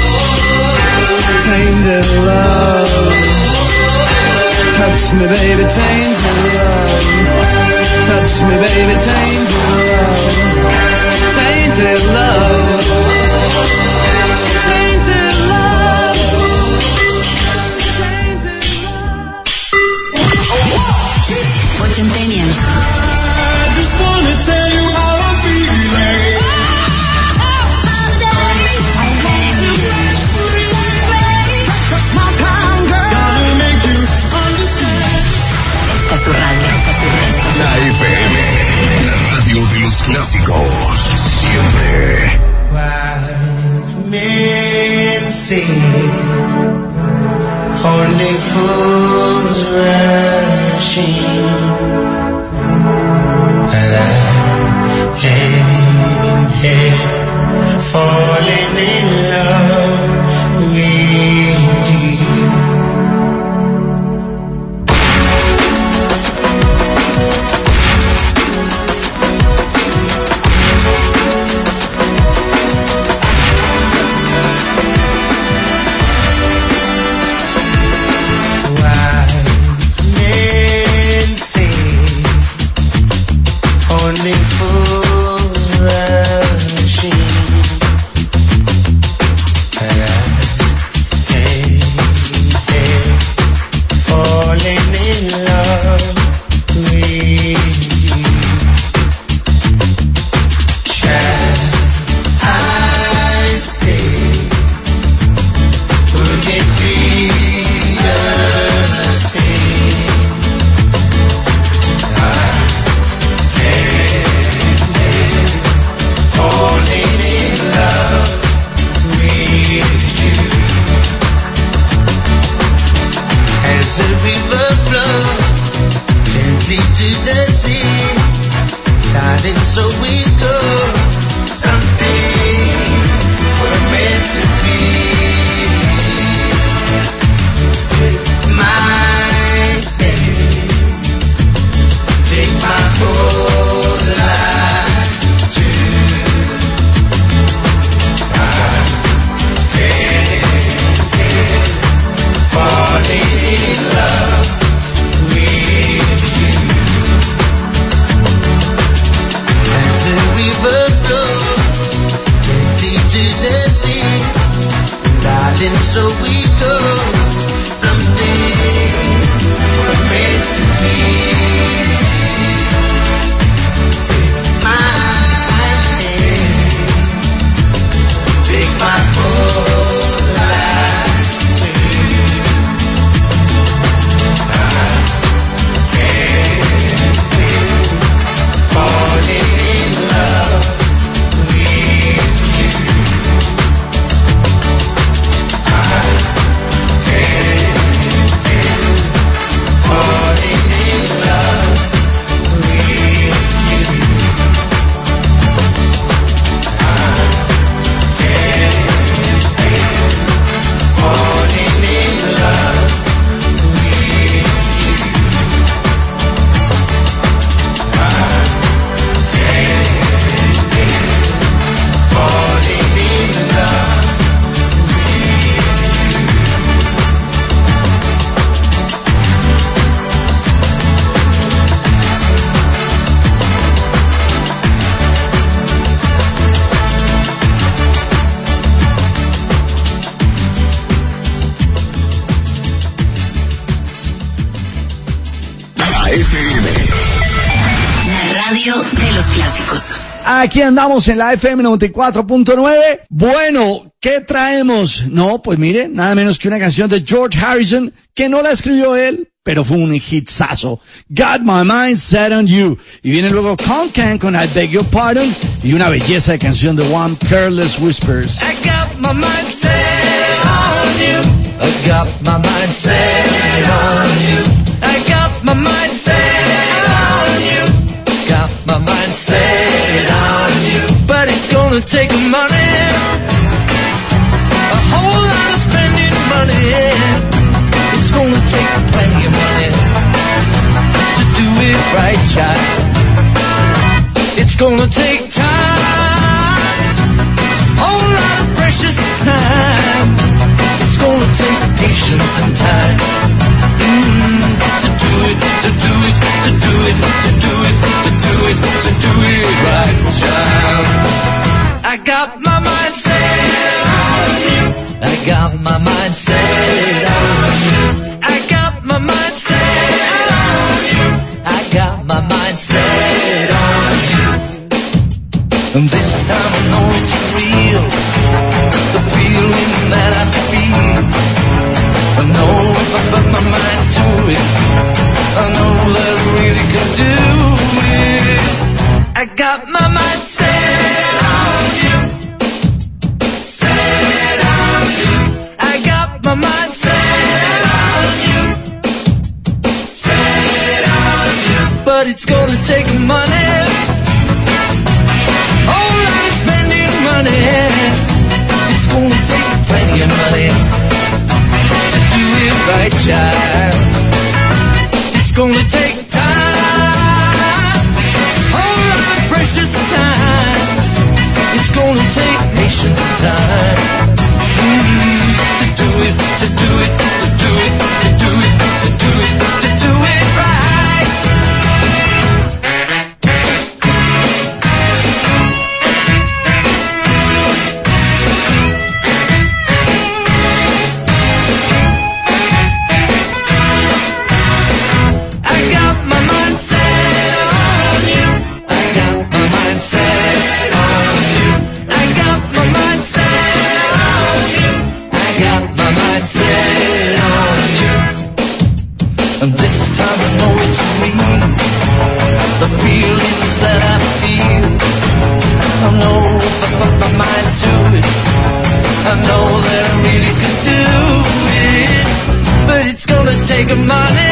Speaker 5: tainted love. Touch me, baby, tainted love. Touch me, baby, tainted love. Tainted love. Tainted love. Tainted love.
Speaker 3: Ochentennials.
Speaker 11: I just wanna tell you how I'm feeling. Gotta make you understand.
Speaker 3: Esta es su radio, esta es su radio.
Speaker 4: La F M, la radio de los clásicos. Siempre.
Speaker 2: Wise men say only fools rushing, and I came here falling in love with you. Only fools rushing, darling, so we go. Someday we're meant to be. Take my hand, take my whole life too. I can't wait, falling in love with you. I can't wait, falling in love with you. I can't wait, falling in love with you. I can't wait, falling in love
Speaker 4: La F M.
Speaker 3: La radio de los clásicos.
Speaker 1: Aquí andamos en la F M noventa y cuatro punto nueve. Bueno, ¿qué traemos? No, pues mire, nada menos que una canción de George Harrison, que no la escribió él, pero fue un hitsazo. Got My Mind Set on You. Y viene luego Con Can con I Beg Your Pardon, y una belleza de canción de One, Careless Whispers.
Speaker 2: I got my mind set on you. I got my mind set on you. I got my mind set on you. Got my mind set on you. But it's gonna take money, a whole lot of spending money. It's gonna take plenty of money to do it right, child. It's gonna take time, whole lot of precious time. It's gonna take patience and time mm, to do it, to do it, to do it, to do it, to do it, to do it right, child. I got my mind set on you. I got my mind set on you. I got my mind set on you. I got my mind set on you. And this time I know it's real, the feeling that I feel. I know if I put my mind to it, I know that I really can do it. I got my mind set on you, set on you. I got my mind set on you, set on you. But it's gonna take money, whole lot of spending money. It's gonna take plenty of money to do it right, child. It's gonna take time, whole lot of precious time. It's gonna take patience and time mm, to do it, to do it, to do it, to do it, to do it, to do it right. I got my mind set on you. I got my mind set on you. I got my mind set on you. I got my mind set on you. And this time I know it's real, the feelings that I feel. I know if I put my mind to it, I know that I really could do it. But it's gonna take money,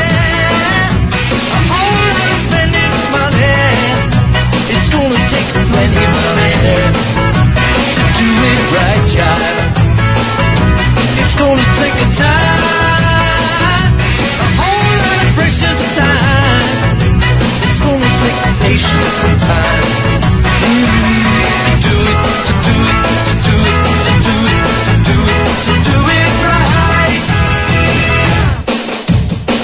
Speaker 2: a whole lot of spending money. It's gonna take plenty of money to do it right, child. It's gonna take a time, a whole lot of precious time. It's gonna take patience and time mm, to do it, to do it, to do it, to do it, to do it, to do it right.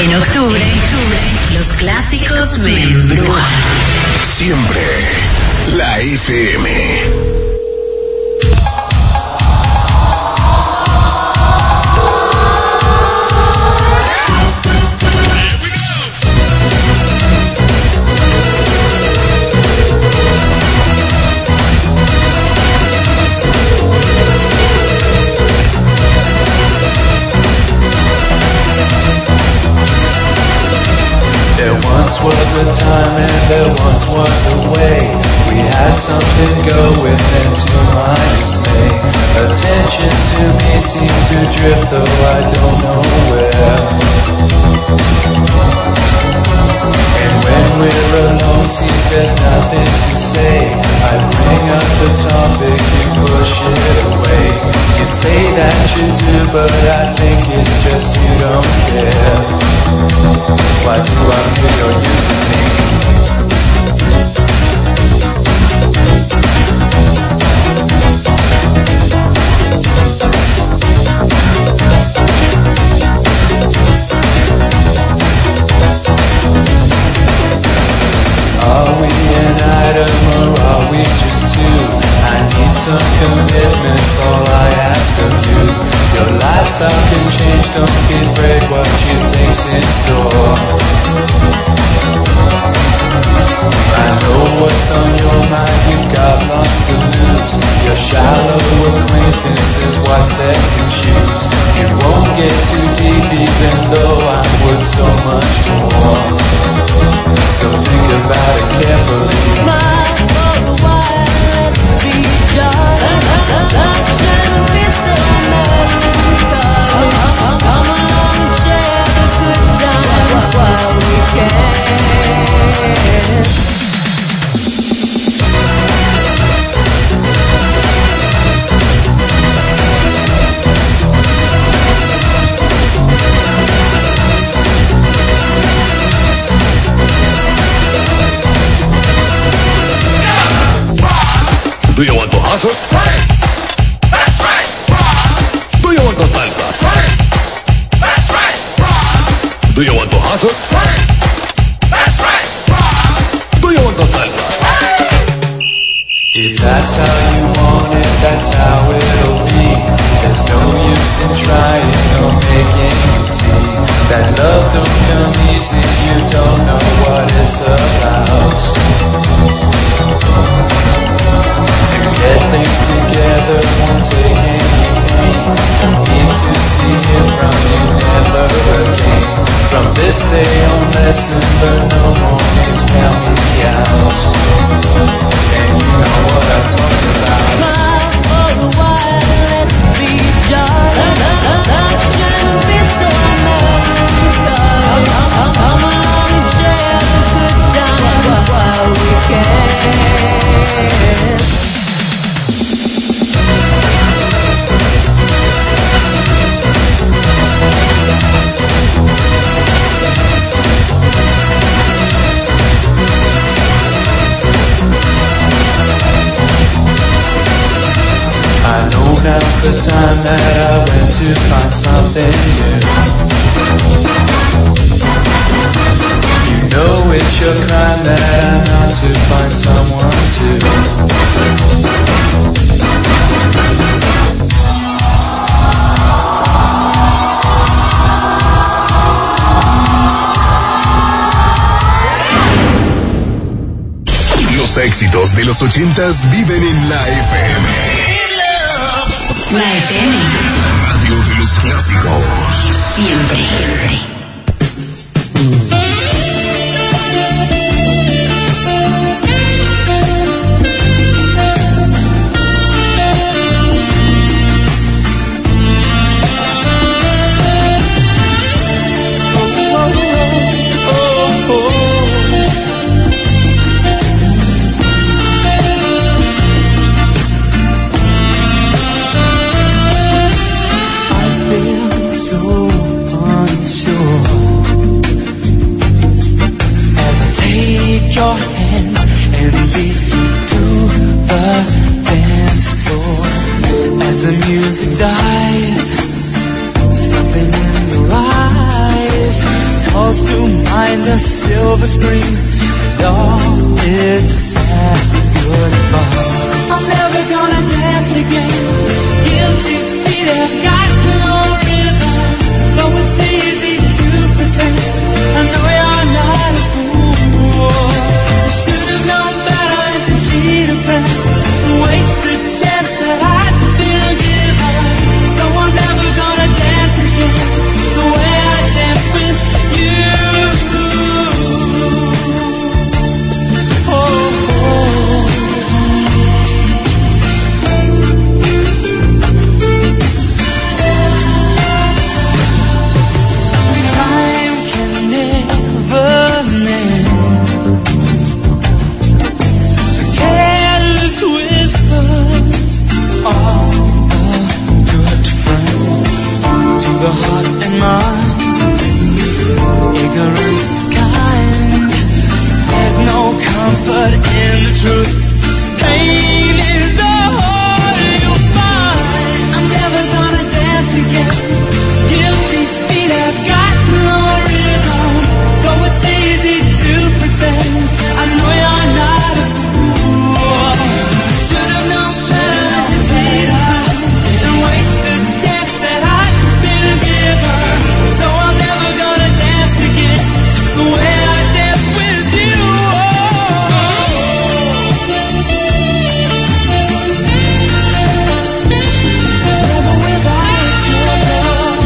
Speaker 3: En octubre, los clásicos me embrujan.
Speaker 4: Siempre la F M.
Speaker 2: Once was a time and there once was a way. We had something going and to my dismay, attention to me seemed to drift though I don't know where. And when we're alone seems there's nothing to say. I bring up the topic, you push it away. You say that you do but I think it's just you don't care. Why do I feel you're using me? Are we an item or are we just two? I need some commitment, all I ask of you. Your lifestyle can change, don't get break what you think's in store. I know what's on your mind, you've got lots to lose. Your shallow acquaintance is what's there to choose. You won't get too deep even though I would so much more. So think about it carefully. Smile for a while, let's be just. Love can be so melancholy. Come along and share the good times while we can.
Speaker 13: Do you want to hustle? Hey! That's right! Rock! Do you want to salsa? Hey! That's right! Rock! Do you want to hustle? Hey! That's right! Rock! Do you want to salsa? Hey!
Speaker 2: If that's how you want it, that's how it'll be. There's no use in trying or making you see that love don't come easy, you don't know what it's about. To get things together won't take anything. Need to see it from you never again. From this day on, lesson learned, no more games, count me out. And you know what I'm talking about. Smile for a while, let's be just. Love can be so melancholy. Come along and share the good times while we can. I know now's the time that I went to find something new. You know it's your crime that I'm not to find someone to.
Speaker 4: Los éxitos de los ochentas viven en la F M.
Speaker 3: La F M.
Speaker 4: La radio de los clásicos.
Speaker 3: Siempre, siempre.
Speaker 2: Your hand and lead you to the dance floor. As the music dies, something in your eyes calls to mind the silver screen. All its sad goodbye. I'm never gonna dance again. Guilty feet have got no rhythm. Though it's easy to pretend, I know you're not a fool. I should have known better than to cheat a friend and waste the chance that I'd been given. So I'm never gonna dance again the way I danced with you. Oh, oh. Time can never mend the careless whispers of a good friend to the heart and mind. Ignorance is kind. There's no comfort in the truth. Pain is the whole you'll find. I'm never gonna dance again. Guilty feet have got no rhythm. Though it's easy to pretend, I know you're not a fool. Should have known better than to cheat and waste the chance that I'd been given. So I'm never gonna dance again the way I danced with you. Never without your love.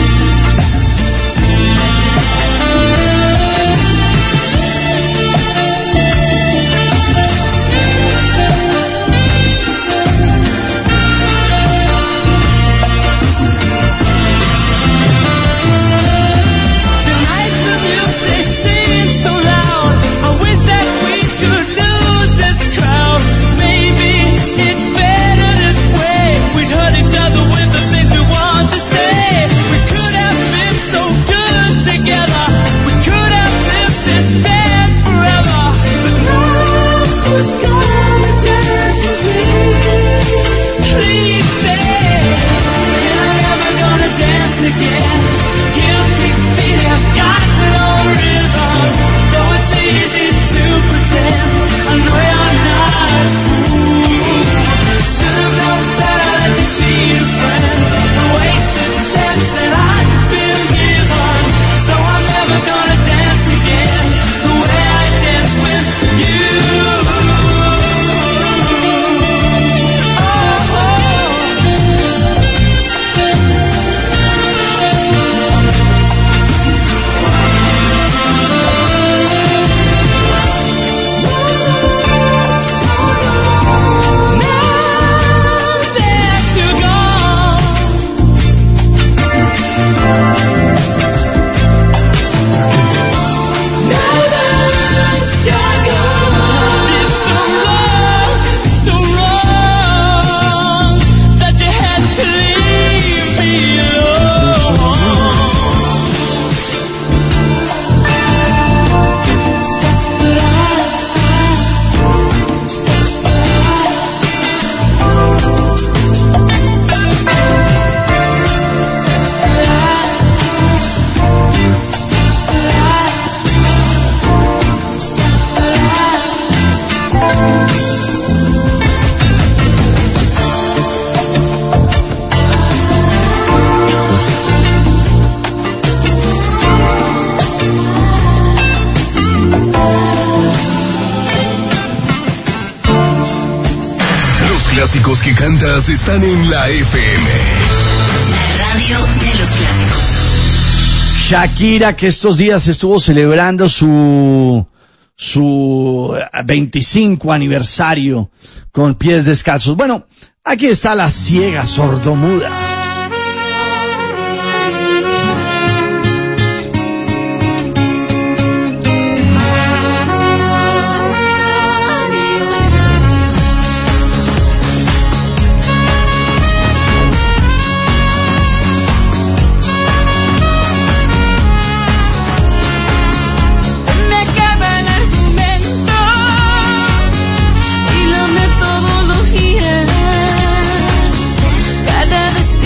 Speaker 2: Tonight's the music singing so loud. I wish that we could lose this crowd. Maybe it's better this way. We'd hurt each other with the things we want to say. We could have been so good together. We could have lived this dance forever. But now who's gonna dance with me? Please stay. And I'm never gonna dance again. Guilty feet have got no rhythm. Though it's easy to pretend, I know you're not a fool. Should have known better than to cheat a friend and waste the chance that I'd been given. So I'm never gonna dance again the way I danced with you. Oh, oh. Now that you're gone, now that you're gone, it's so wrong, so wrong that you had to leave me alone. But
Speaker 4: Los clásicos que cantas están en la F M.
Speaker 3: La radio de los clásicos.
Speaker 1: Shakira, que estos días estuvo celebrando su su veinticinco aniversario con Pies Descalzos. Bueno, aquí está la ciega sordomuda.
Speaker 2: me queda el argumento y la metodología. Cada vez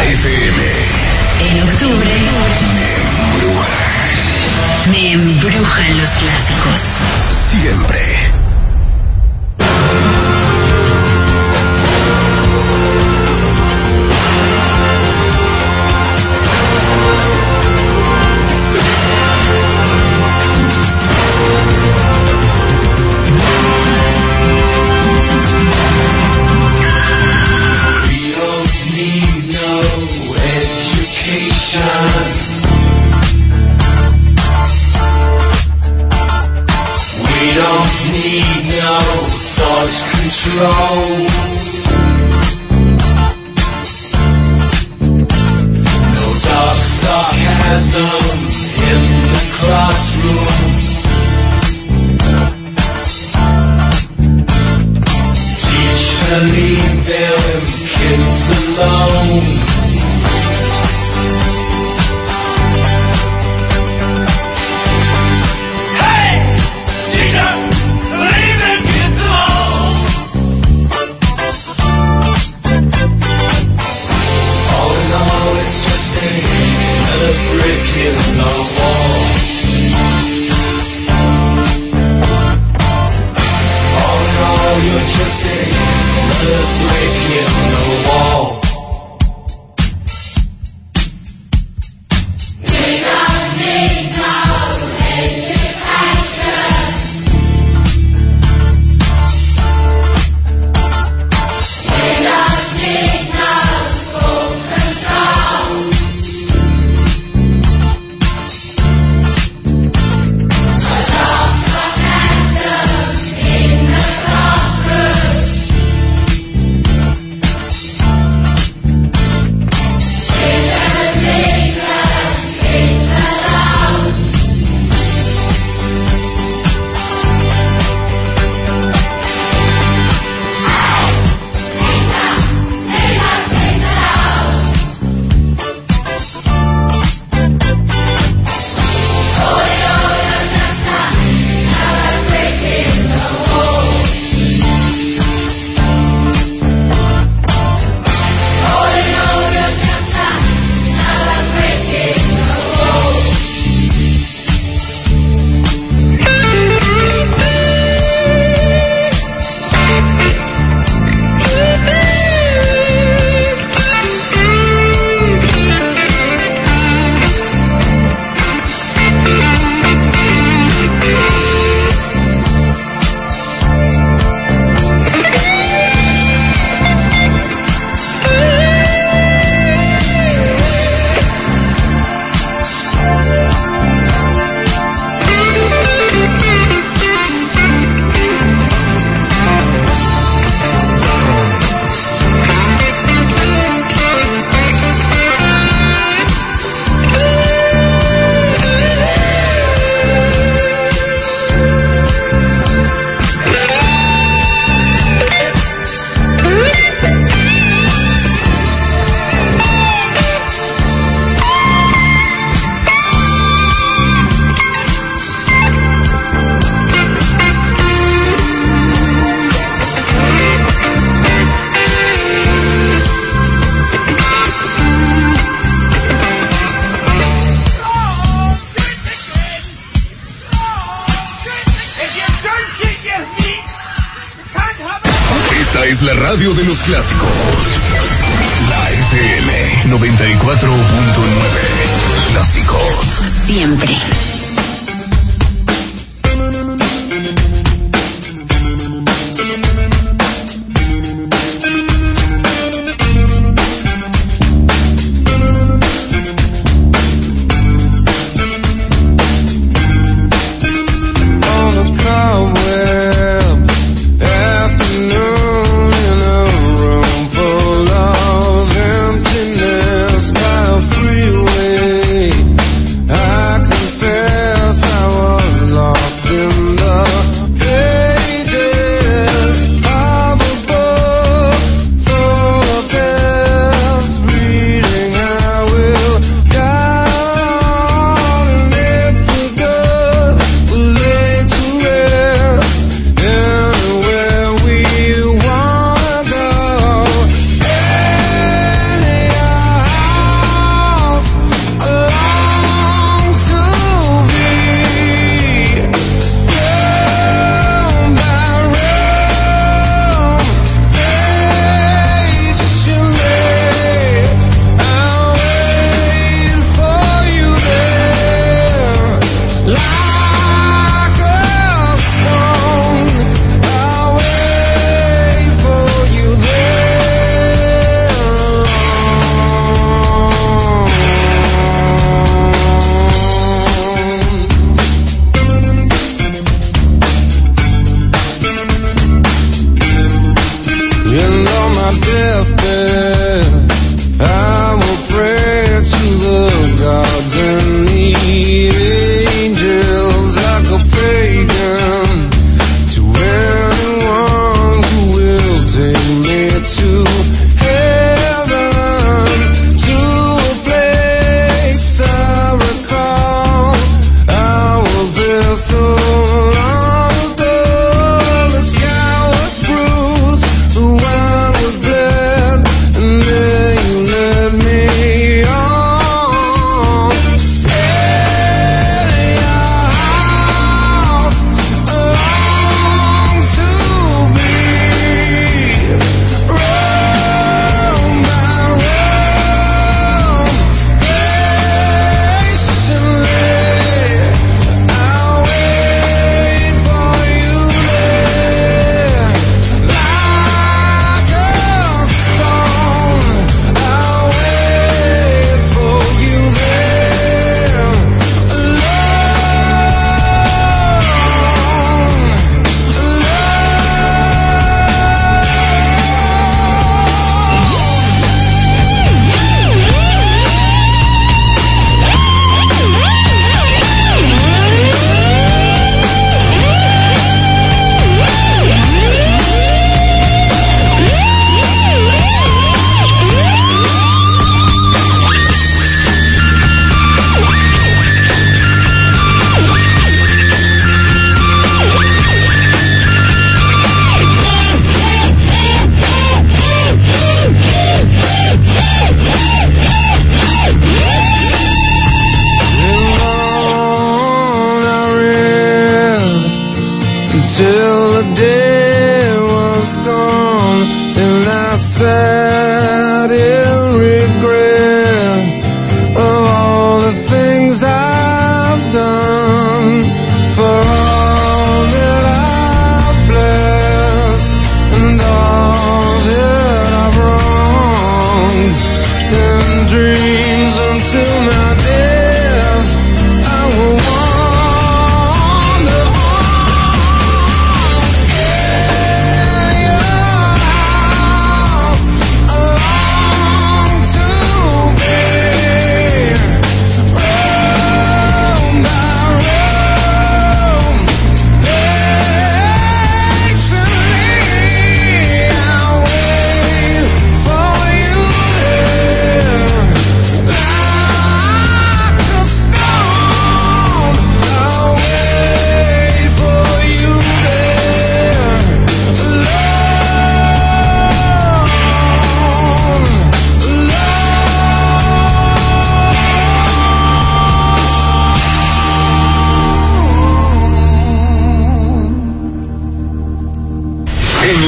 Speaker 4: La F M.
Speaker 3: En octubre me embrujan los clásicos.
Speaker 4: Siempre.
Speaker 11: Control. No dark sarcasm in the classroom. Teacher, leave them kids alone. Hey, teacher, leave them kids alone. In the wall. All in all, you're just another brick in the wall. We don't need no education. We don't need no school control.
Speaker 4: Esta es la radio de los clásicos. La F M noventa y cuatro punto nueve. Clásicos.
Speaker 3: Siempre.
Speaker 11: Fair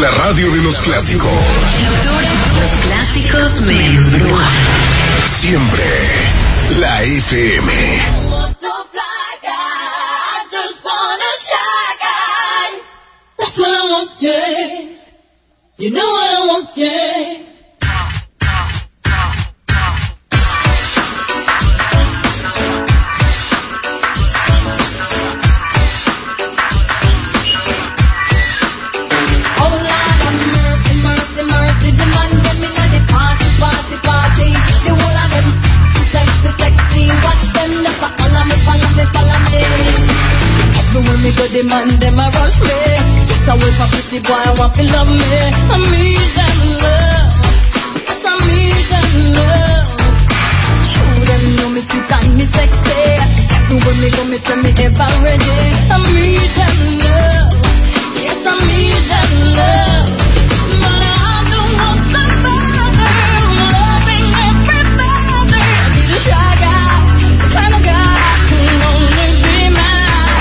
Speaker 4: La radio de los clásicos.
Speaker 3: Los clásicos me embrujan.
Speaker 4: Siempre la F M.
Speaker 6: That's what I want, yeah. You know what I want, yeah. The man, them a rush me. Just away from pretty boy, I want to love me. I need them love. Yes, I need them love. True, them know me sweet and me sexy. Everywhere me go, me tell me ever ready. I need them love. Yes, I need them love. But I don't want somebody loving everybody. I need a shy guy, some kind of guy who only be mine.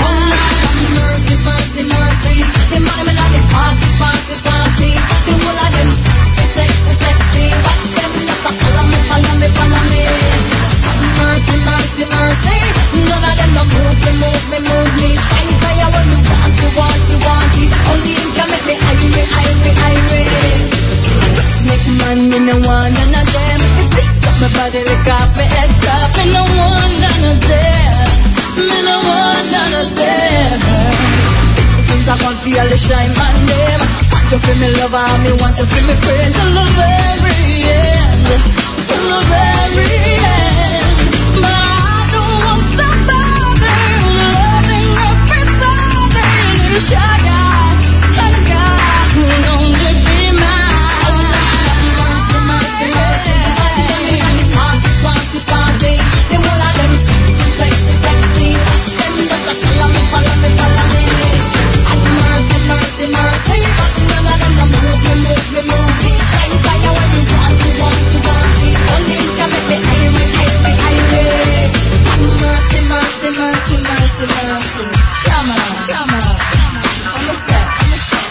Speaker 6: Mercy, mercy, the money me like it party, party, party. The whole of them sexy, sexy. Watch them just a follow me, follow me, follow me. Mercy, mercy, mercy. None of them no move me, move me, move me. Shine fire when you want, you want, you want it. Only him can make me irate, irate, irate. Make man me no one none of them. Pick up my body, lick off my head top. Me no one none of them. Me no one none of them. I want to feel the shine man name. Want to feel me lover, me want to feel me friend. Till the very end, till the very end. But I don't want somebody loving everybody. Little shy guy, kind of guy who only be mine. Mercy, mercy, mercy. Party, party, party. The whole of them sexy, sexy. Watch them just a follow me, follow me, follow me. Mercy, mercy, but none of them no move me, move me, move me. Shine fire when you want, you want, you want it. Only you can make me irate, irate, irate. Mercy, mercy, mercy, mercy, mercy. Come on, come on. I'm a set, I'm a set.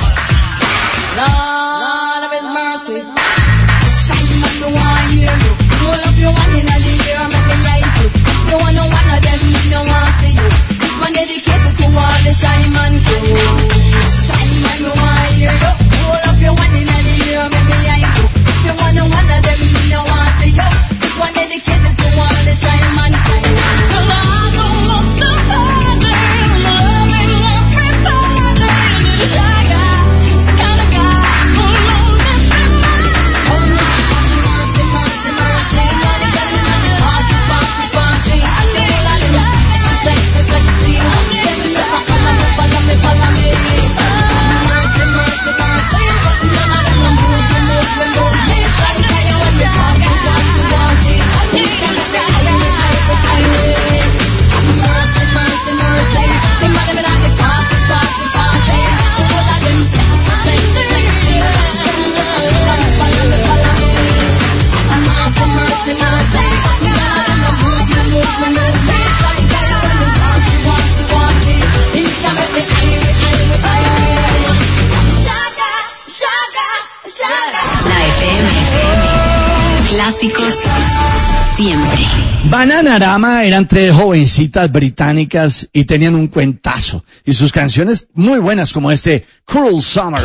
Speaker 6: Lord of His mercy. Shine man, you want to hear you. Roll up your one in the air and make me like you. You want no one of them, you don't want to see you. This one dedicated to all the shine man crew. Shine man, you want to hear you. Roll up your one in the air and make me like you. If you want no one of them, you don't want to see you. This one dedicated to all the shine man crew. So I don't want somebody loving everybody. Little shy guy, some kind of guy who knows everybody. Oh, mercy, mercy, mercy. Money, money, money. Party, party, party. I need a lot of sexy, sexy. Watch them just a follow me, follow me, follow me. Mercy, mercy, mercy. But none of them no move me, move me, move me. Shine fire when you want, you want, you want it. Only you can make me irate, irate, irate. Mercy, mercy, mercy. The money me like it party, party, party. The whole of them sexy, sexy, sexy. Watch them just a follow me, follow me, follow me. Mercy, mercy, mercy. But none of them no move me, move me, move me. Shine fire when you want, you want, you want it. You can make me irate, irate, irate. Shaga, shaga, shaga.
Speaker 3: La F M. Clásicos siempre.
Speaker 1: Bananarama eran tres jovencitas británicas y tenían un cuentazo. Y sus canciones muy buenas como este Cruel Summer.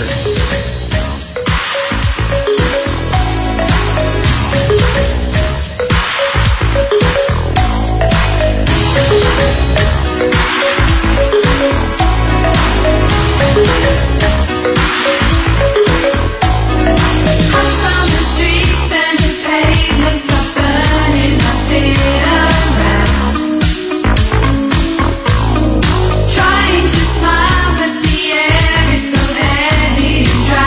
Speaker 6: Trying to smile, but the air is so heavy and dry.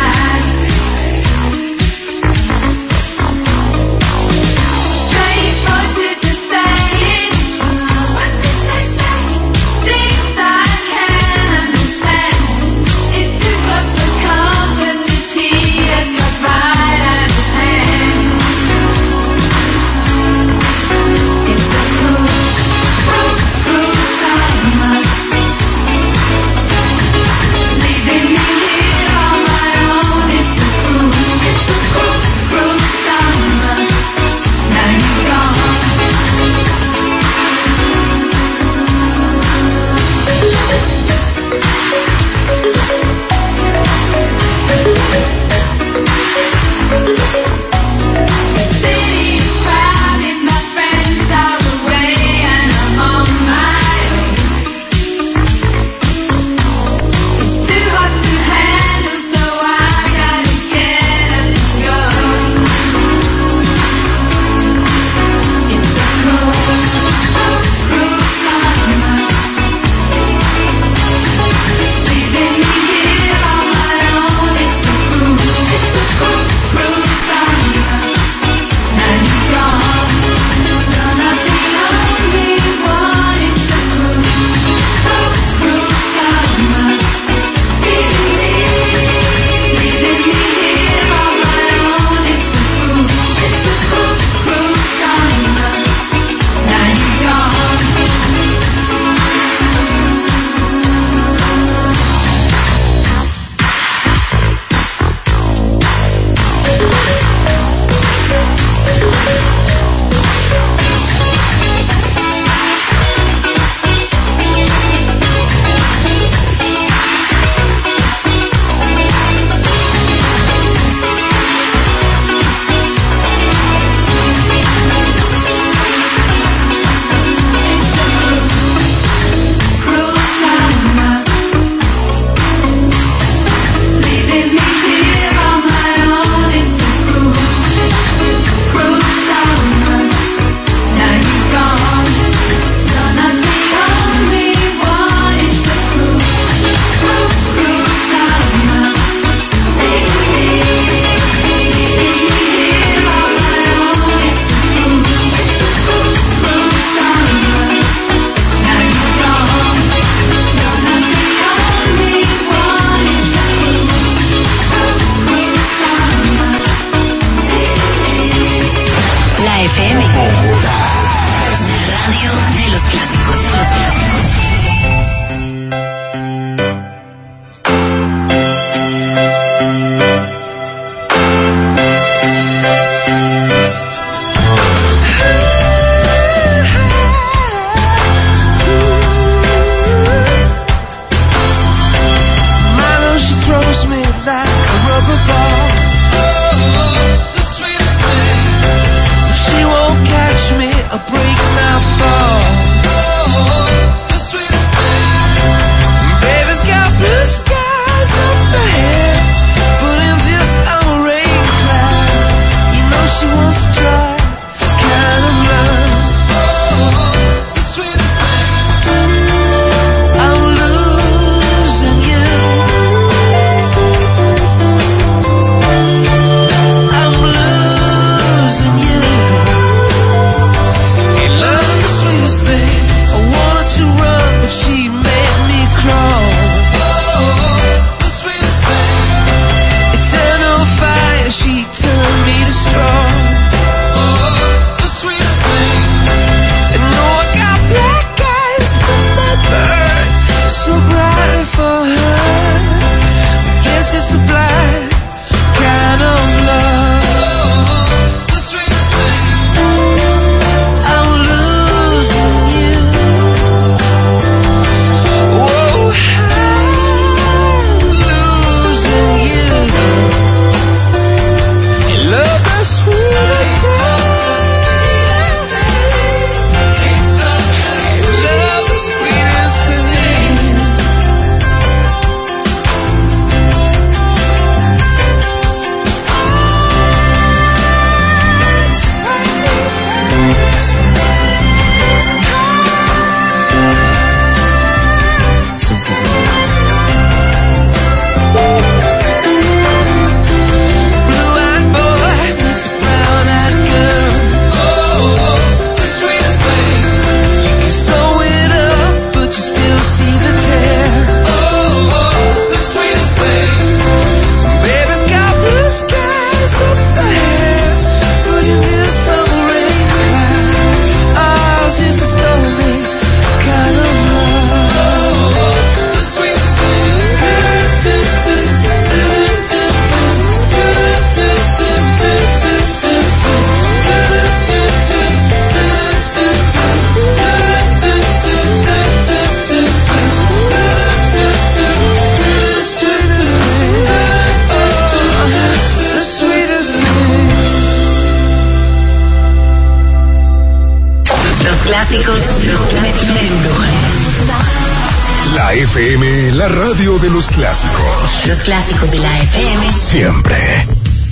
Speaker 3: clásicos, los clásicos me embrujan.
Speaker 4: La F M, la radio de los clásicos.
Speaker 3: Los clásicos de la F M.
Speaker 4: Siempre.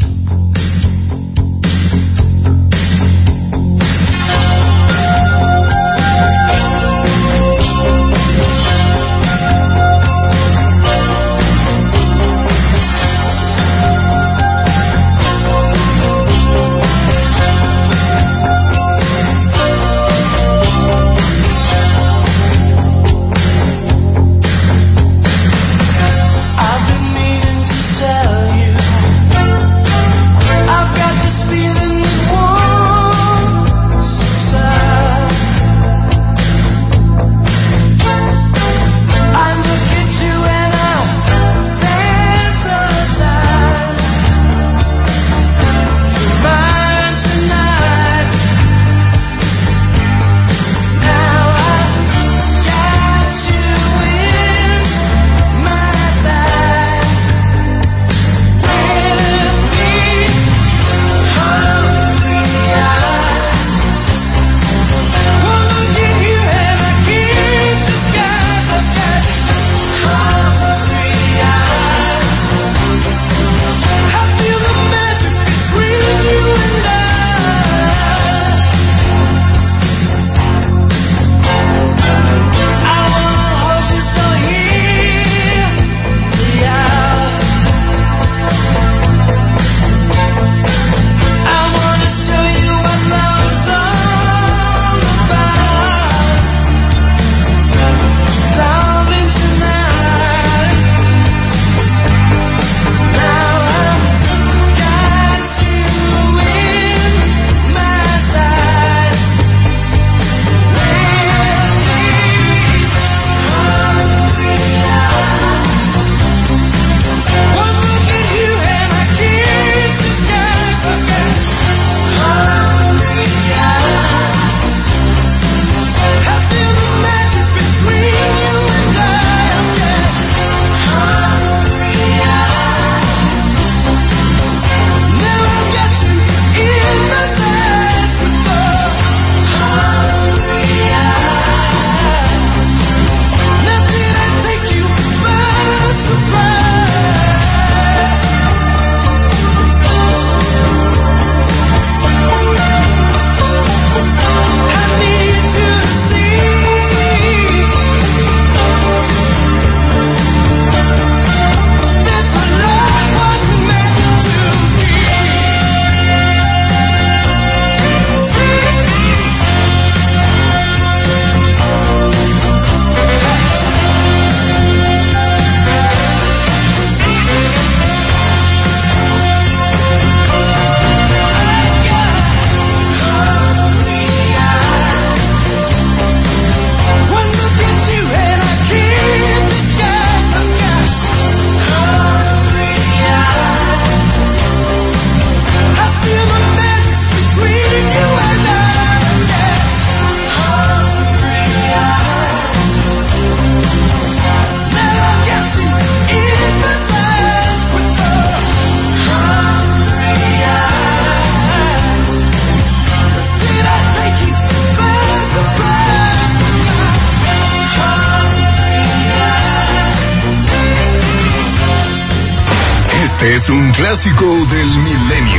Speaker 4: Es un clásico del milenio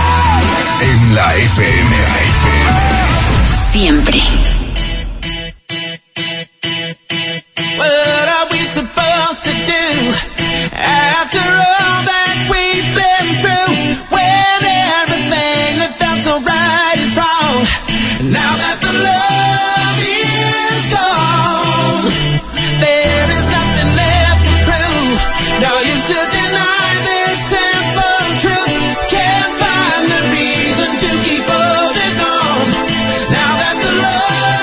Speaker 4: en la F M.
Speaker 3: Siempre.
Speaker 5: What are we supposed to do after all that we've been through? When everything that felt so right is wrong. Now that the love is gone, there is nothing left to prove. No use to deny this simple truth. Can't find the reason to keep holding on. Now that the love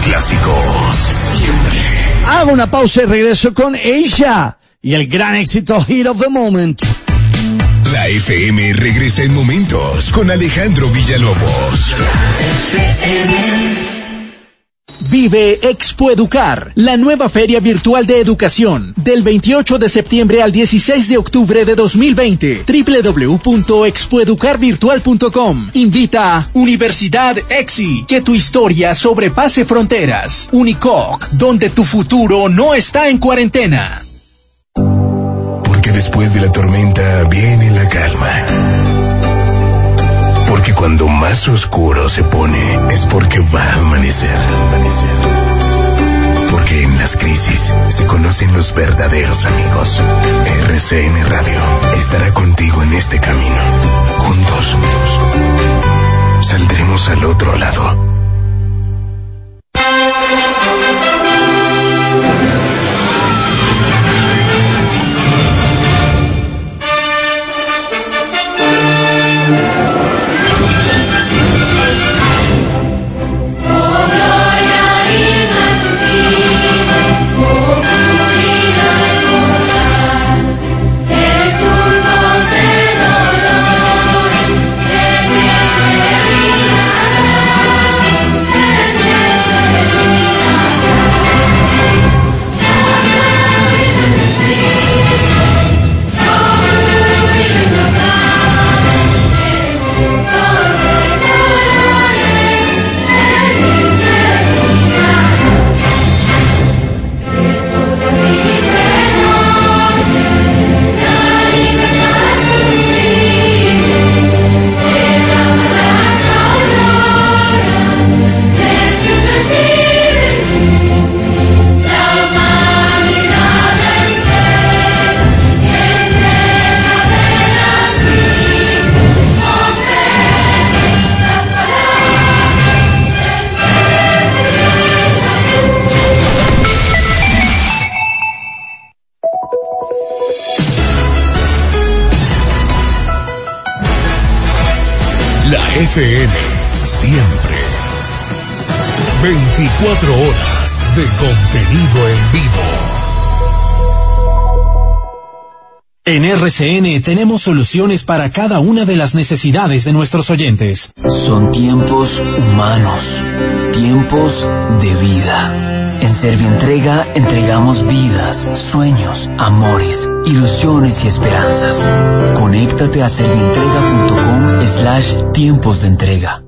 Speaker 4: clásicos. Siempre.
Speaker 1: Hago una pausa y regreso con Asia y el gran éxito Heat of the Moment.
Speaker 4: La F M regresa en momentos con Alejandro Villalobos.
Speaker 14: Vive Expo Educar, la nueva feria virtual de educación, del veintiocho de septiembre al dieciséis de octubre de dos mil veinte. doble u doble u doble u punto expo educar virtual punto com. Invita a Universidad EXI, que tu historia sobrepase fronteras. Unicoc, donde tu futuro no está en cuarentena.
Speaker 4: Porque después de la tormenta viene la calma. Porque cuando más oscuro se pone es porque va a amanecer. Porque en las crisis se conocen los verdaderos amigos. R C N Radio estará contigo en este camino. Juntos saldremos al otro lado. F M, siempre. veinticuatro horas de contenido en vivo.
Speaker 14: En R C N tenemos soluciones para cada una de las necesidades de nuestros oyentes.
Speaker 15: Son tiempos humanos, tiempos de vida. En Servientrega entregamos vidas, sueños, amores, ilusiones y esperanzas. Conéctate a servientrega punto com slash tiempos de entrega.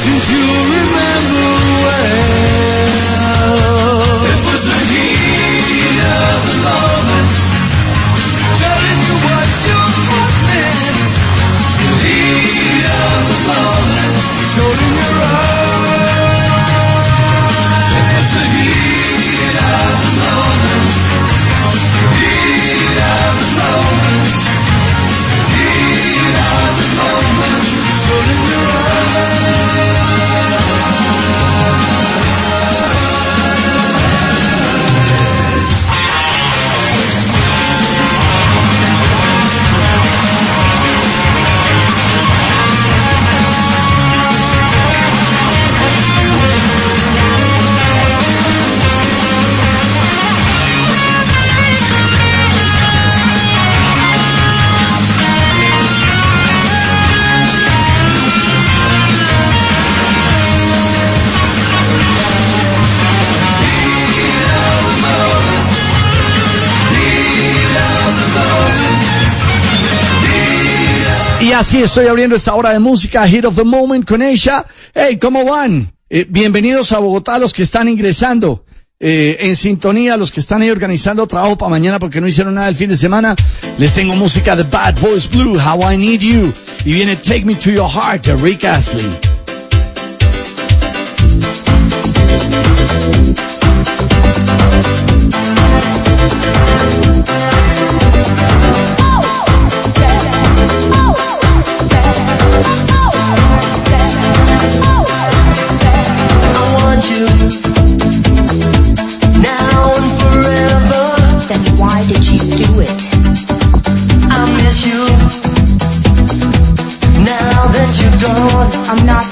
Speaker 5: since you remember well. It was the heat of the moment, telling you what you meant. The heat of the moment, showed in your eyes. It was the heat of the moment, heat of the moment, heat of the moment, showed in your eyes.
Speaker 1: Y así estoy abriendo esta hora de música, Hit of the Moment con ella. Hey, ¿cómo van? Eh, bienvenidos a Bogotá, los que están ingresando eh, en sintonía, los que están ahí organizando trabajo para mañana porque no hicieron nada el fin de semana. Les tengo música de Bad Boys Blue, How I Need You. Y viene Take Me to Your Heart de Rick Astley.
Speaker 7: I'm not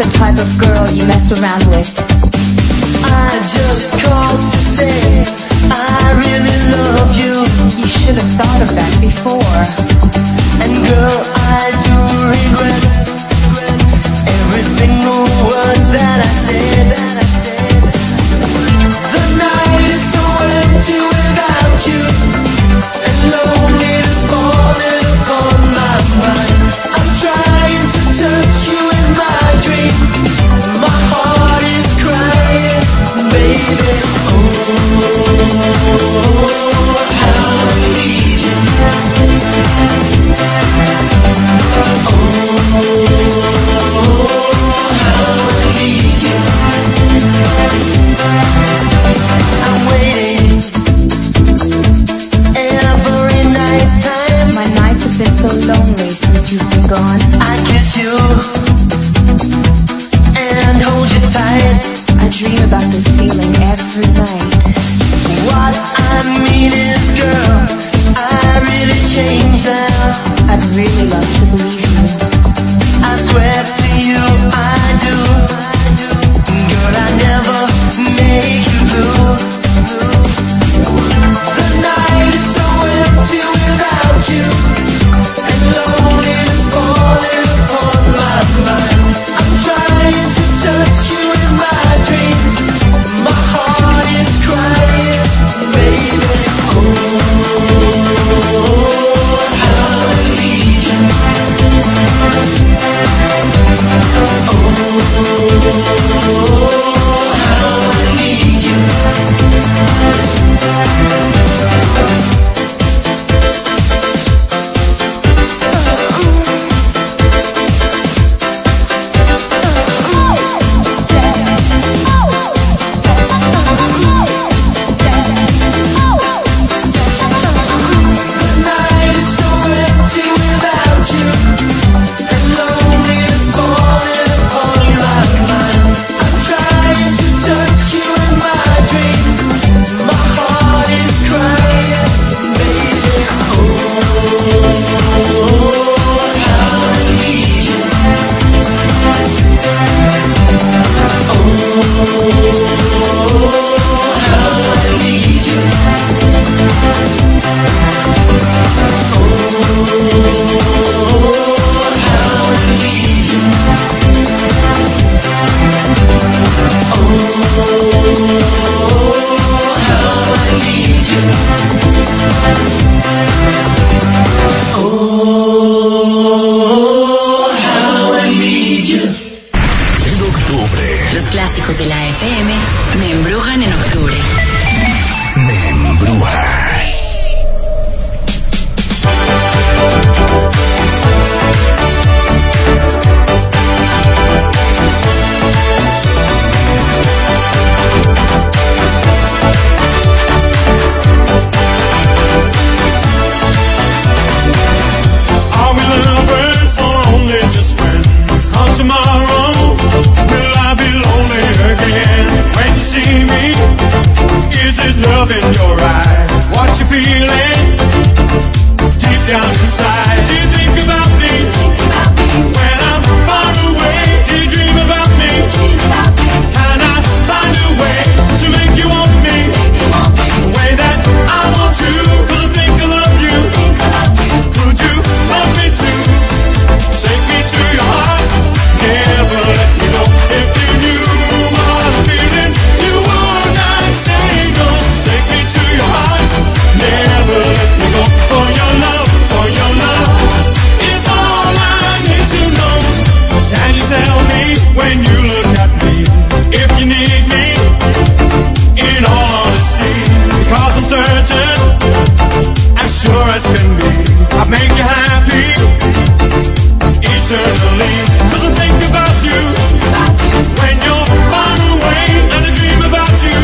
Speaker 12: your eyes. What you feeling deep down inside? Do you think about me when I'm far away? Do you dream about me? Can I find a way to make you want me the way that I want to? 'Cause I think I love you. Could you love me too? Take me to your heart, never let me go. If you knew what I'm feeling, you would not say no. Take me to your heart, never let me go. For your love, for your love is all I need to know. Can you tell me when you look at me if you need me? In all honesty, because I'm certain, as sure as can be, I'll make you happy eternally. 'Cause I think about you when you're far away, and I dream about you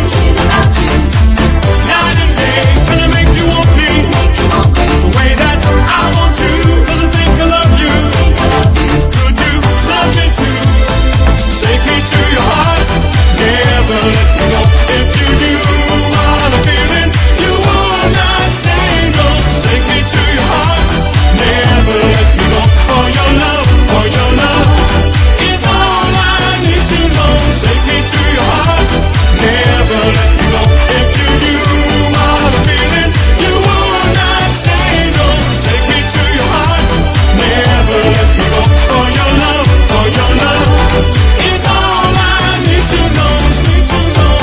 Speaker 12: night and day. Can I make you want me the way that I want to? 'Cause I think I love you. Could you love me too? Take me to your heart, never let me go. If you knew what I'm feeling, you would not say no. Take me to your heart, never let me go. For your love, for your love is all I need to know. Take me to your heart, never let me go. If you knew what I'm feeling, you would not say no. Take me to your heart, never let me go. For your love, for your love is all I need to know. Need to know.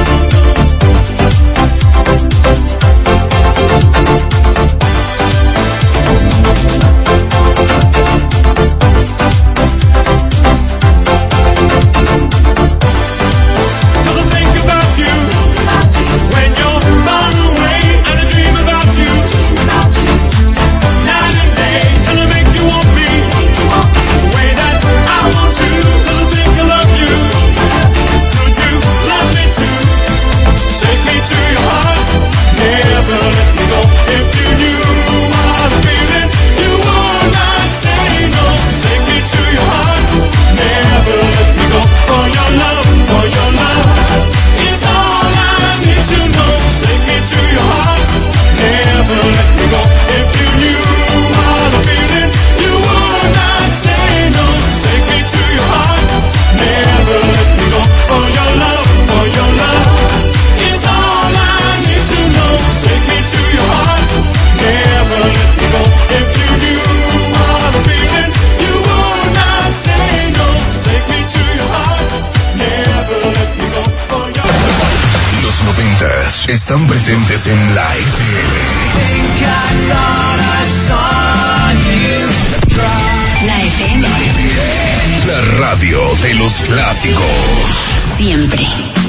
Speaker 12: Cause I think about you when you're far away, and I dream about you night and day. Can I make you want me the way that I want to? 'Cause I think I love you. Could you love me too? Take me to your heart, never let me go. If you knew what I'm feeling, you would not say no. Take me to your heart, never let me go. For your love, for your love is all I need to know. Take me to your heart, never let me go. If you knew what I'm feeling, you would not say no. Take me to your heart, never let me go. For your love, for your love is all I need to know. Take me to your heart, never let me go. If you knew what I'm feeling, you would not say no. Take me to your heart, never let me go. For your
Speaker 4: Los noventas están presentes en la F M.
Speaker 3: La F M.
Speaker 4: La radio de los clásicos.
Speaker 3: Siempre.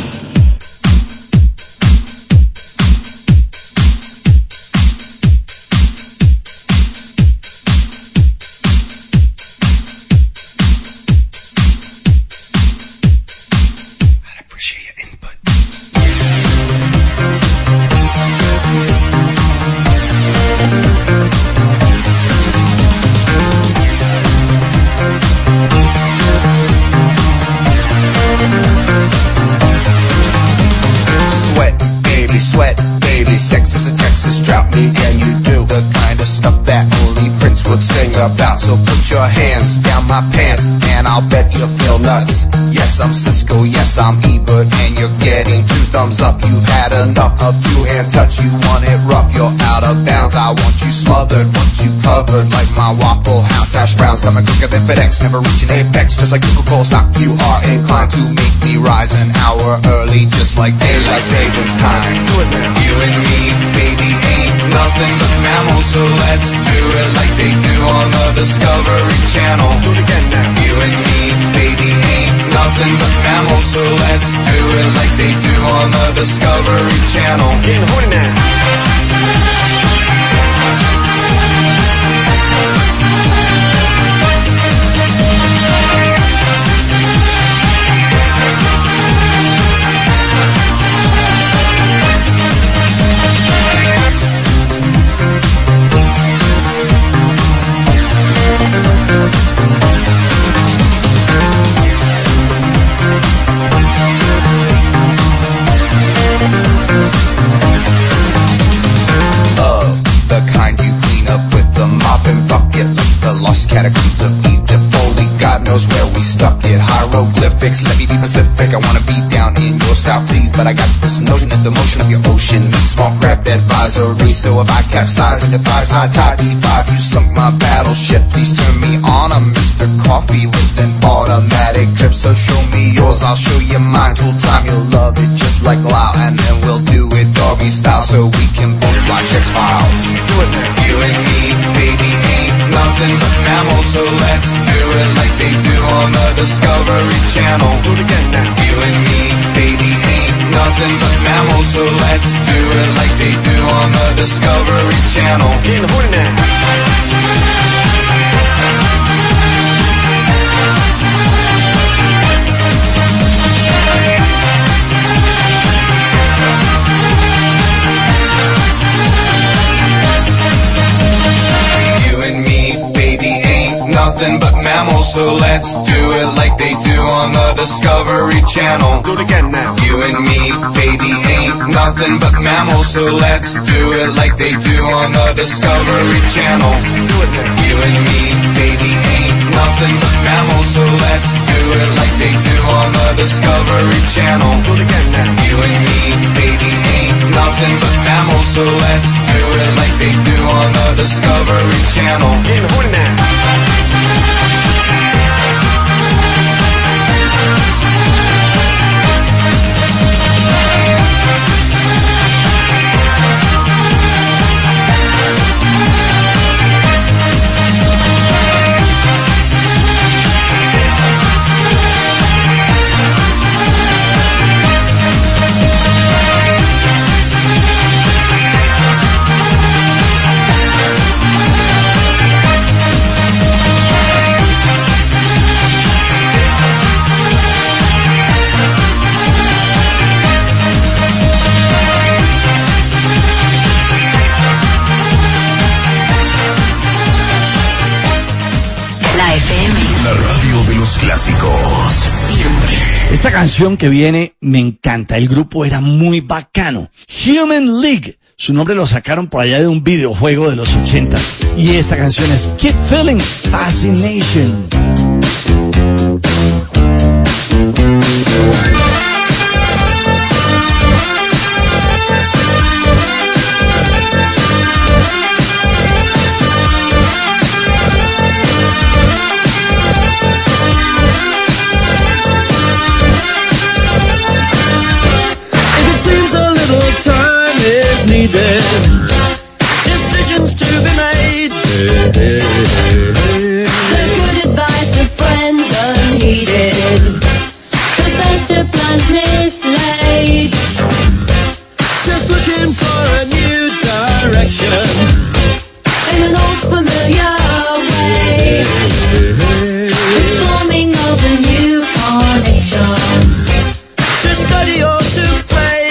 Speaker 2: Sweat, baby, sweat, baby. Sex is a Texas drought. Me and you do the kind of stuff that only Prince would sing about. So put your hands down my pants, and I'll bet you feel nuts. Yes, I'm Cisco, yes, I'm Ebert, and you're getting two thumbs up. You've had enough of two-hand touch. You want it rough, you're out of bounds. I want you smothered, want you covered like my Waffle House hash browns. Coming quicker than FedEx, never reaching apex. Just like Coca-Cola stock, you are inclined to make me rise an hour early, just like daylight savings time. You and me, baby, ain't nothing but mammals, so let's do it like they do on the Discovery Channel. Do it again now. You and me, baby, ain't nothing but mammals, so let's do it like they do on the Discovery Channel. Getting horny now. but I got this notion that the motion of your ocean meets small craft advisory. So if I capsize and defies high tide D five, you sunk my battleship. Please turn me on. I'm Mister Coffee with an automatic drip. So show me yours, I'll show you mine. Tool time, you'll love it just like Lau, and then we'll do it doggy style so we can both watch X-Files. Do it now. You and me, baby, ain't nothing but mammals, so let's do it like they do on the Discovery Channel. Do it again now. You and me, baby, ain't nothing but mammals, so let's do it like they do on the Discovery Channel. Get in the horn now. Nothing but mammals, so let's do it like they do on the Discovery Channel. Do it again now. You and me, baby, ain't nothing but mammals, so let's do it like they do on the Discovery Channel. Do it now. You and me, baby, ain't nothing but mammals, so let's do it like they do on the Discovery Channel. Do it again now. You and me, baby, ain't nothing but mammals, so let's do it like they do on the Discovery Channel. Get in the horn now.
Speaker 4: Clásicos.
Speaker 1: Siempre. Esta canción que viene me encanta. El grupo era muy bacano. Human League. Su nombre lo sacaron por allá de un videojuego de los ochenta. Y esta canción es Keep Feeling Fascination.
Speaker 12: Needed decisions to be made.
Speaker 7: The good advice of friends unneeded. Professor plans mislaid.
Speaker 12: Just looking for a new direction
Speaker 7: in an old familiar way. The forming of a new connection.
Speaker 12: To study or to play.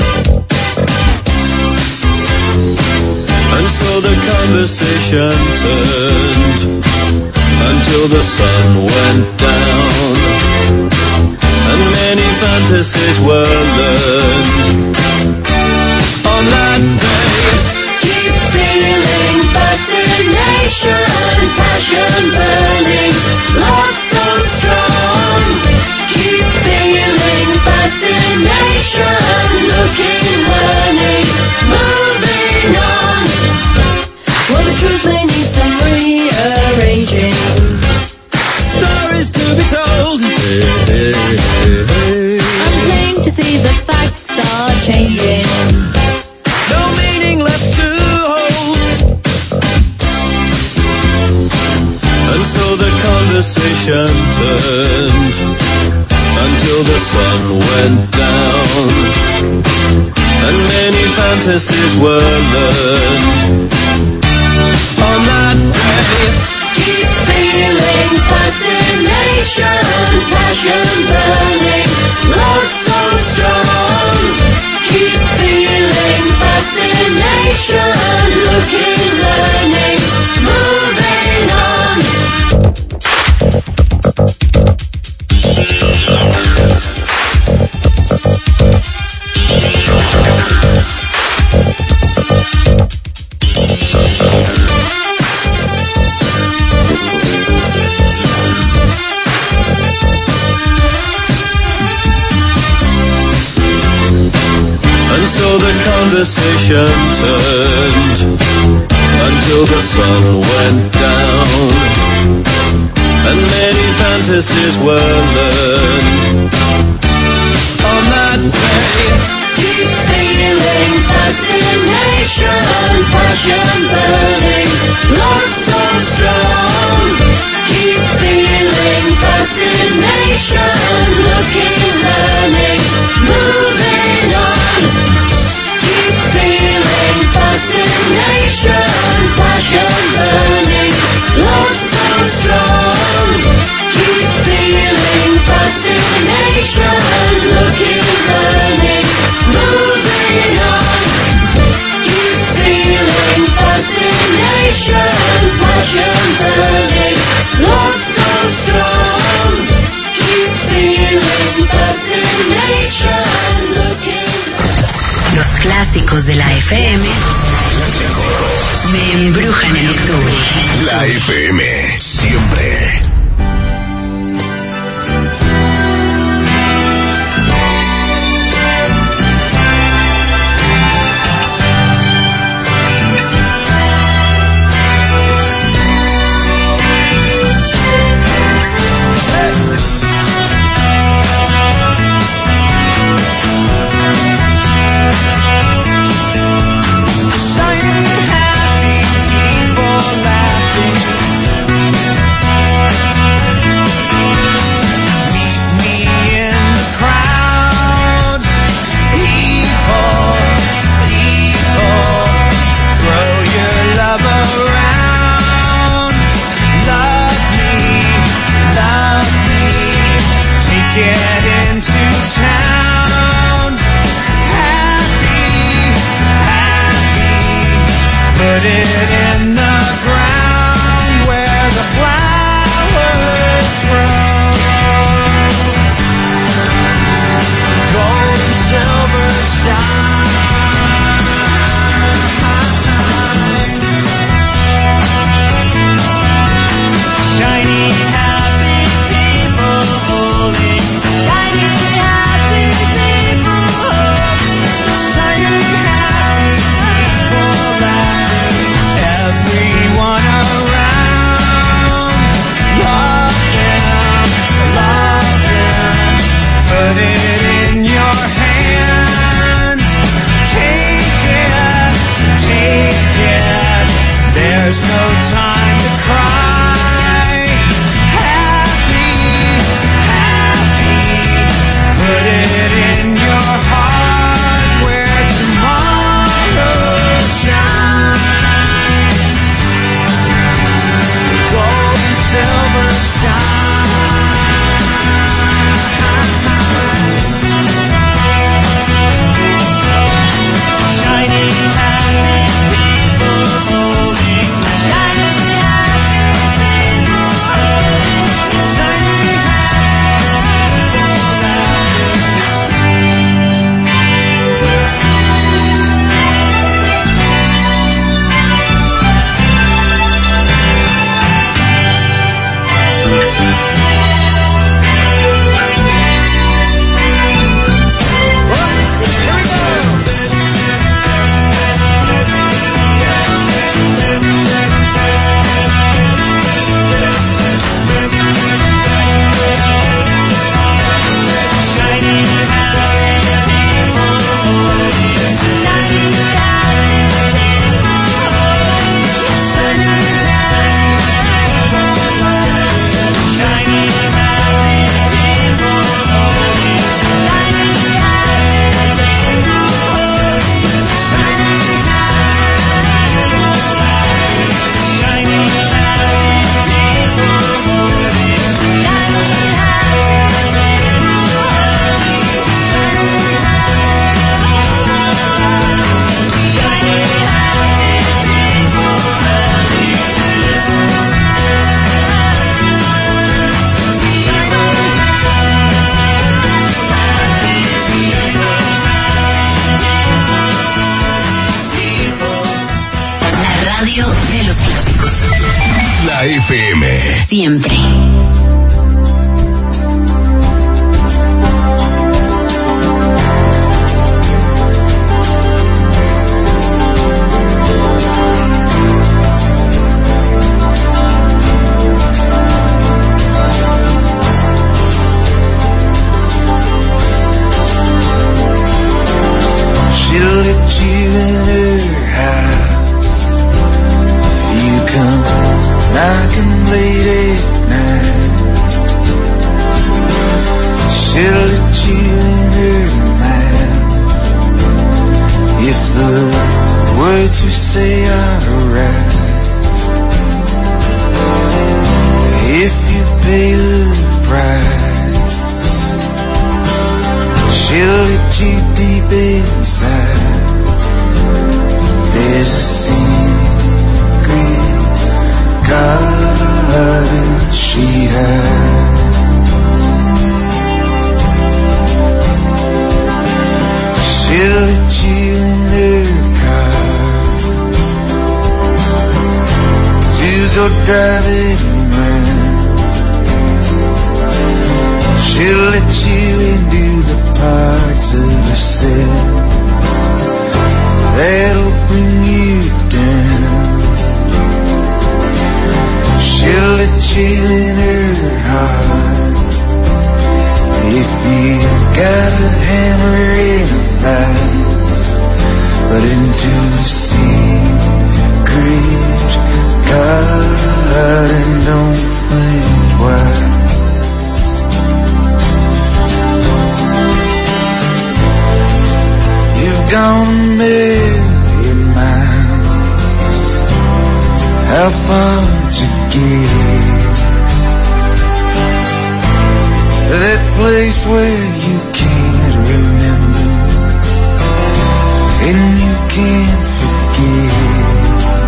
Speaker 12: And so the conversation turned until the sun went down, and many fantasies were learned on that day.
Speaker 7: Keep feeling fascination, passion burning, love so strong. Keep feeling fascination, looking, learning, moving on. Well, the truth may need some rearranging.
Speaker 12: Stories to be told.
Speaker 7: I'm plain to see the facts are changing.
Speaker 12: No meaning left to hold. And so the conversation turned until the sun went down, and many fantasies were learned on that day.
Speaker 7: Keep feeling fascination, passion burning, love so strong. Keep feeling fascination, looking, learning, moving on.
Speaker 11: conversation turned until the sun went down, and many fantasies were learned on that day.
Speaker 7: Keep feeling fascination, passion burning, love so strong. Keep feeling fascination, looking, learning, moving on. Keep feeling fascination, passion burning, love so strong. Keep feeling fascination, looking, learning, moving on. Keep feeling fascination, passion burning, love so strong. Keep feeling fascination, looking.
Speaker 3: Los clásicos de la F M me embrujan en octubre.
Speaker 4: La F M, siempre. F M.
Speaker 3: Siempre.
Speaker 2: to say alright. If you pay the price, she'll hit you deep inside. There's a secret garden she has. She'll hit you in her car to go driving around. She'll let you into the parts of herself that'll bring you down. She'll let you in her heart. If you got a hammer in a vise, but into the secret garden, don't think twice. You've gone a million miles. How far'd you get? That place where you can't remember and you can't forget.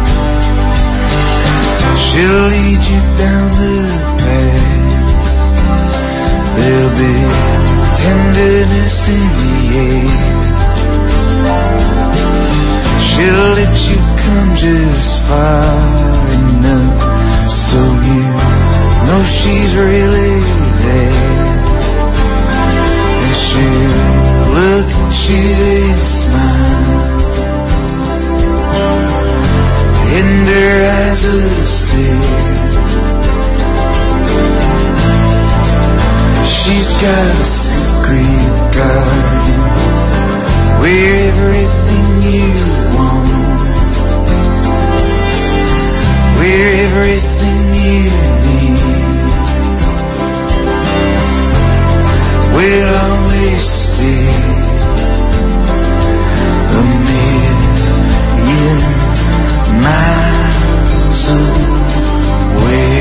Speaker 2: She'll lead you down the path. There'll be tenderness in the air. She'll let you come just far enough so you know she's really there. And she'll look at you and smile, and her eyes will stare. She's got a secret garden where everything you want, where everything you need will always stay a million miles away.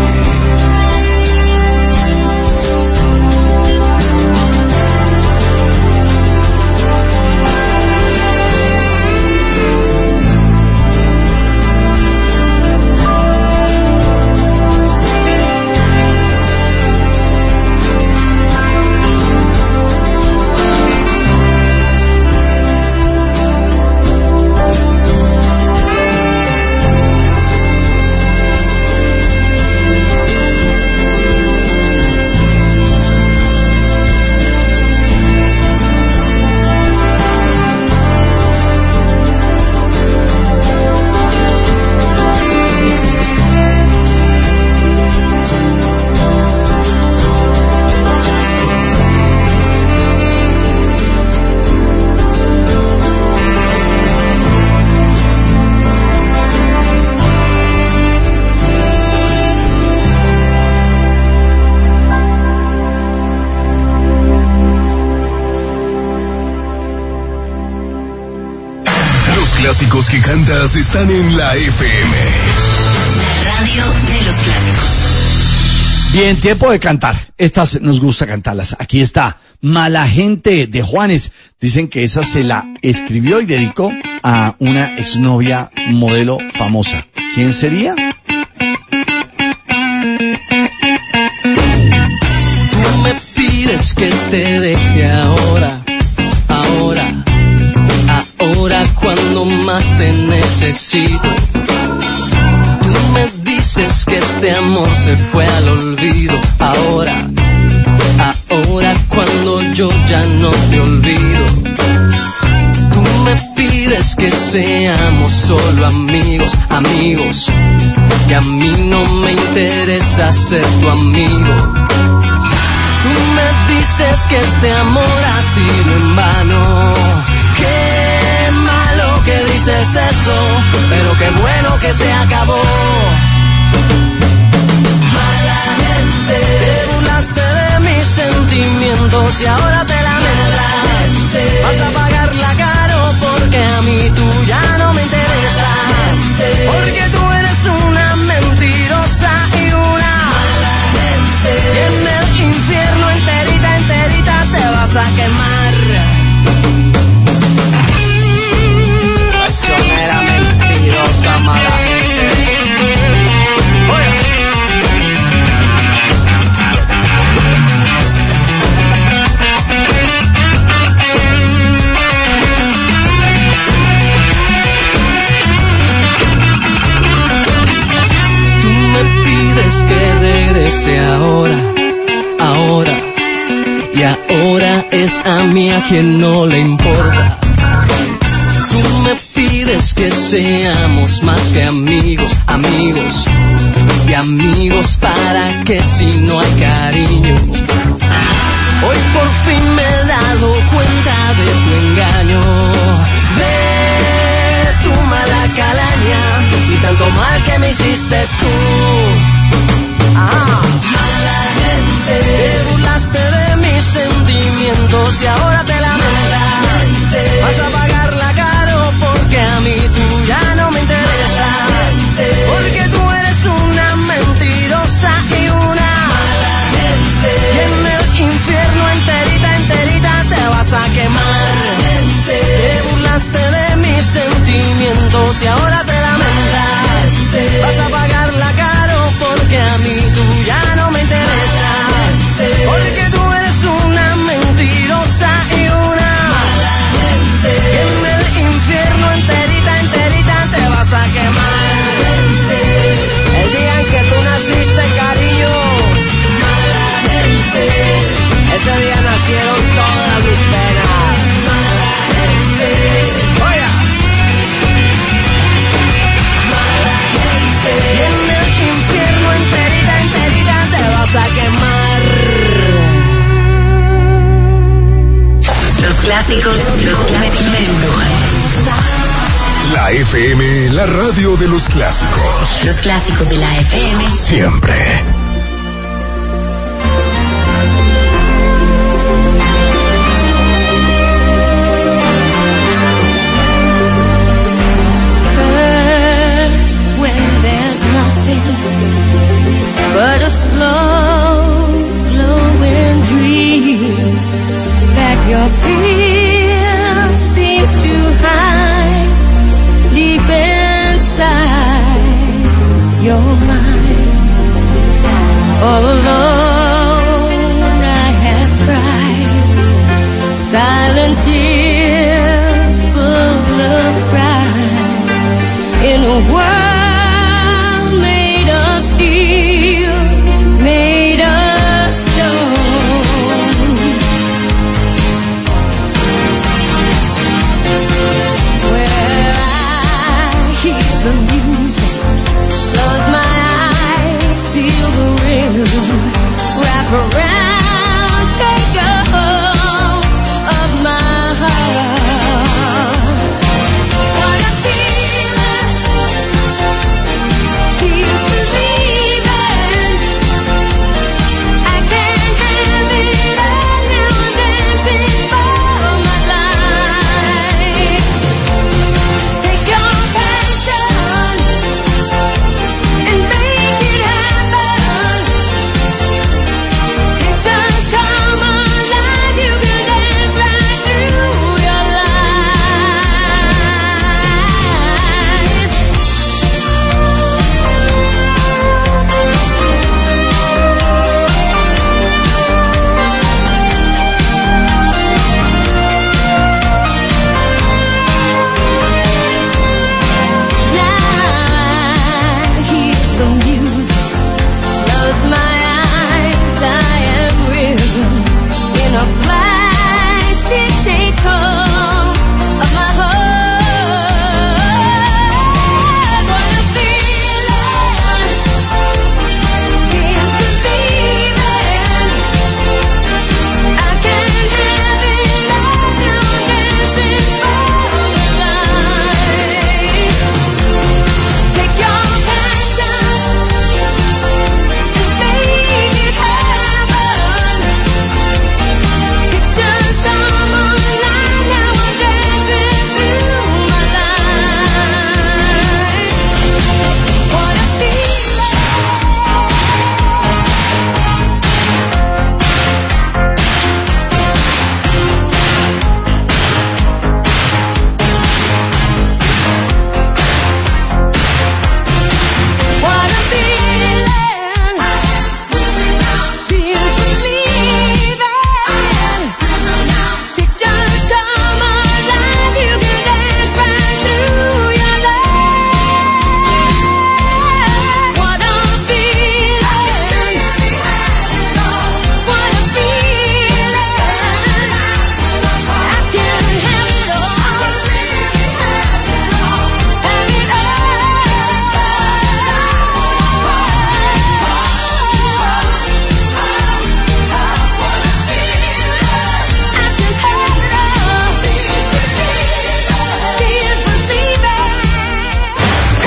Speaker 4: Clásicos que cantas están en la F M.
Speaker 3: Radio de los clásicos.
Speaker 1: Bien, tiempo de cantar. Estas nos gusta cantarlas. Aquí está Mala Gente de Juanes. Dicen que esa se la escribió y dedicó a una exnovia modelo famosa. ¿Quién sería?
Speaker 16: Tú me pides que te deje ahora, ahora, ahora cuando más te necesito. Tú me dices que este amor se fue al olvido, ahora, ahora cuando yo ya no te olvido. Tú me pides que seamos solo amigos, amigos, que a mí no me interesa ser tu amigo. Tú me dices que este amor ha sido en vano. Qué malo que dices eso, pero qué bueno que se acabó. Mala gente, te burlaste de mis sentimientos y ahora te lamentas. Vas a pagarla caro porque a mí tú ya no me interesa. mí a quien no le importa. Tú me pides que seamos más que amigos, amigos y amigos, para que si no hay cariño. Hoy por fin me he dado cuenta de tu engaño, de tu mala calaña y tanto mal que me hiciste tú. Ah, mala gente, te burlaste de mis sentimientos y ahora te lamentas. Vas a pagarla caro porque a mí tú ya no me interesa, porque tú eres una mentirosa y una mala gente. Y en el infierno enterita, enterita te vas a quemar. Te burlaste de mis sentimientos y ahora te lamentas. Vas a pagarla caro porque a mí tú ya no me interesa, porque tú eres una mentirosa y una mala gente. Y en el infierno enterita, enterita te vas a quemar. El día en que tú naciste, cariño, mala gente, ese día nacieron todas mis penas. Mala gente, oiga, mala gente. Y en el infierno enterita, enterita te vas a quemar.
Speaker 3: Los clásicos, los clásicos me embrujan.
Speaker 4: La F M, la radio de los clásicos.
Speaker 3: Los clásicos de la F M.
Speaker 4: Siempre.
Speaker 7: When there's nothing but a slow glowing dream that your fear seems to hide deep inside your mind.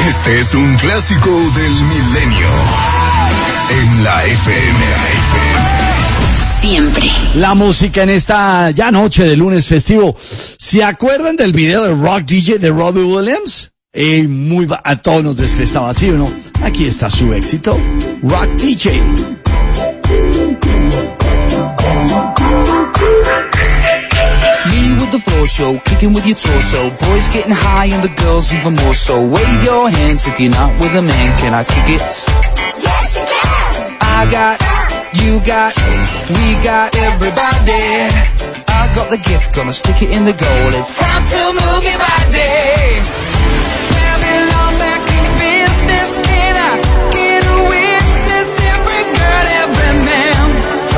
Speaker 4: Este es un clásico del milenio. En la F M.
Speaker 3: Siempre.
Speaker 1: La música en esta ya noche de lunes festivo. ¿Se acuerdan del video de Rock D J de Robbie Williams? Eh, muy ba- a todos nos descrestaba, ¿sí o no? Aquí está su éxito, Rock D J.
Speaker 17: Me with the floor show, kicking with your torso. Boys getting high and the girls even more so. Wave your hands if you're not with a man. Can I kick it? Yes, you can. I got, you got, we got everybody. I got the gift, gonna stick it in the goal. It's time to move your body. Babylon back in business. Can I get a witness? Every girl, every man.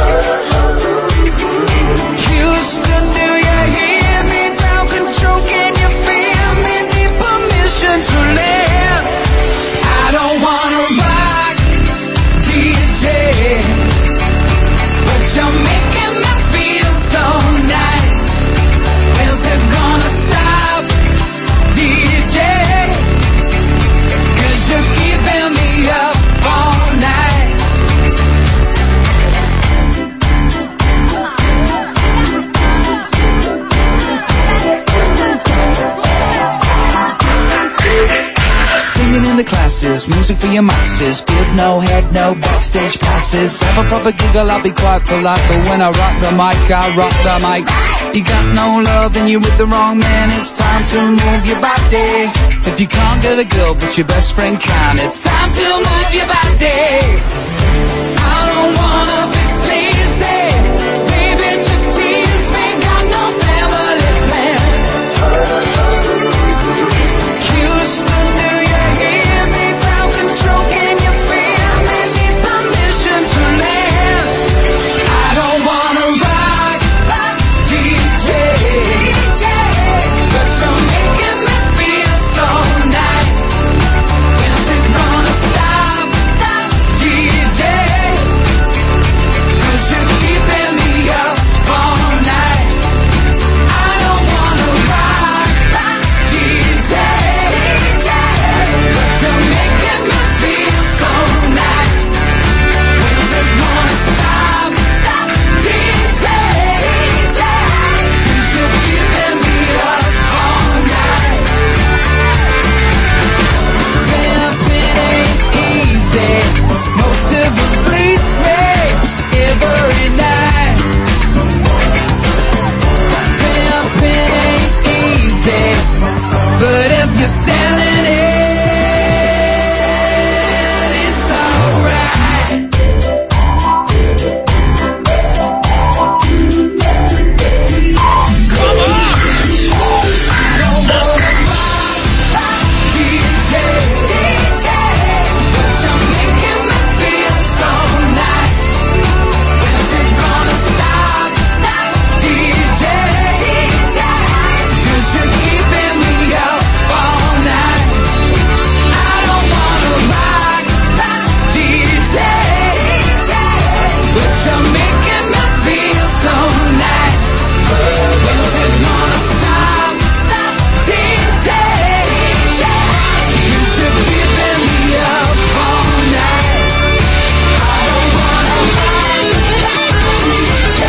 Speaker 17: Houston, do you hear me? Ground control, can you feel me? Need permission to land. I don't wanna rock D J, but you're making me feel so nice. Where's it gonna stop, D J? 'Cause you're keeping me up all night. Singing in the classes, music for your masses. Give no head, no backstage passes. Have a proper giggle, I'll be quite polite. But when I rock the mic, I rock the mic. You got no love, then you're with the wrong man. It's time to move your body. If you can't get a girl, but your best friend can. It's time to move your body. I don't wanna be sleazy. Baby, just tease me. Got no family plan. Houston, do you hear me? Ground control, can you feel me? Need permission to land. I don't wanna rock D J, but you're making me feel so nice. When's it gonna stop, D J? 'Cause you're keeping me up all night. I don't wanna rock D J, but you're making me feel so nice. When's it gonna stop, D J? 'Cause you're keeping me up all night. Pimping ain't easy. Most of it bleeds me every night. Pimping ain't easy, but if you're selling it, it's alright. Come on! I don't wanna rock D J, but you're making me feel so nice. When's it gonna stop, D J? 'Cause you're keeping me up all night. I don't wanna rock D J, but you're making me feel so nice. When's it gonna stop, D J? 'Cause you're keeping me up all night. I don't wanna rock D J,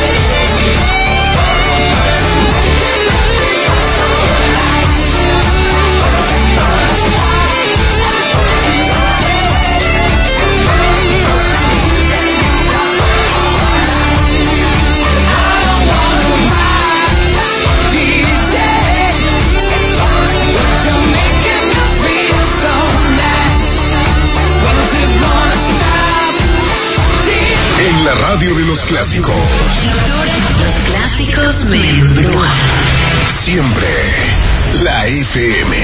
Speaker 4: En la radio de los clásicos.
Speaker 3: Los clásicos me embrujan.
Speaker 4: Siempre la F M.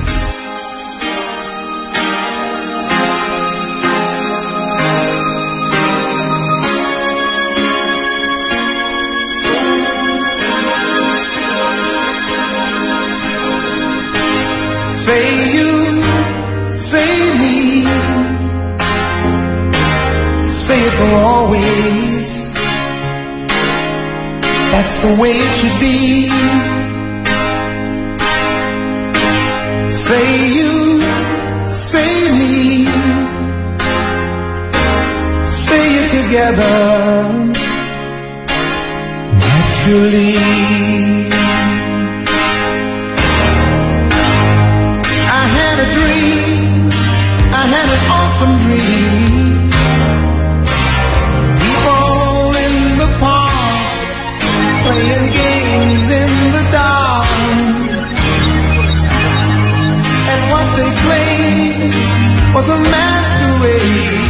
Speaker 5: Say you, say me, say it for always. That's the way it should be. Say you,
Speaker 2: together naturally. I had a dream, I had an awesome dream. People in the park playing games in the dark, and what they played was a masquerade